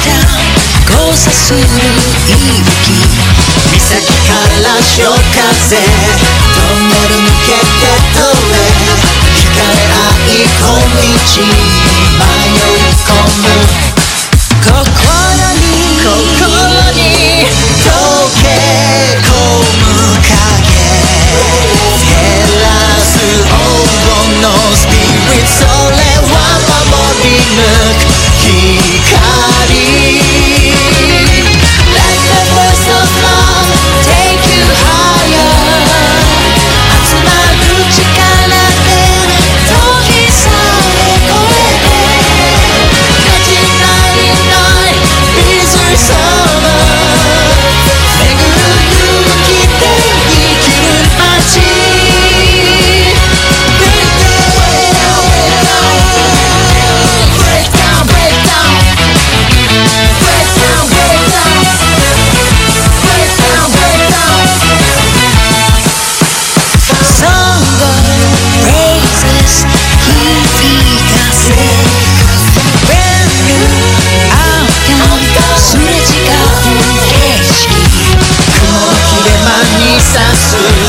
交差する息岬から潮風トンネル抜けて通れ惹かれ合い小道に迷い込む心に溶け込む影照らす黄金のスピリットそれは守り抜く光Let the voice of love take you higher 集まる力で時さえ超えて1999 Is your summer 巡る勇気で生きる街 Break down, break down Break down, break down Break down, break down Song of praises 響かせ Brand new outcome すれ違う景色雲の切れ間に刺す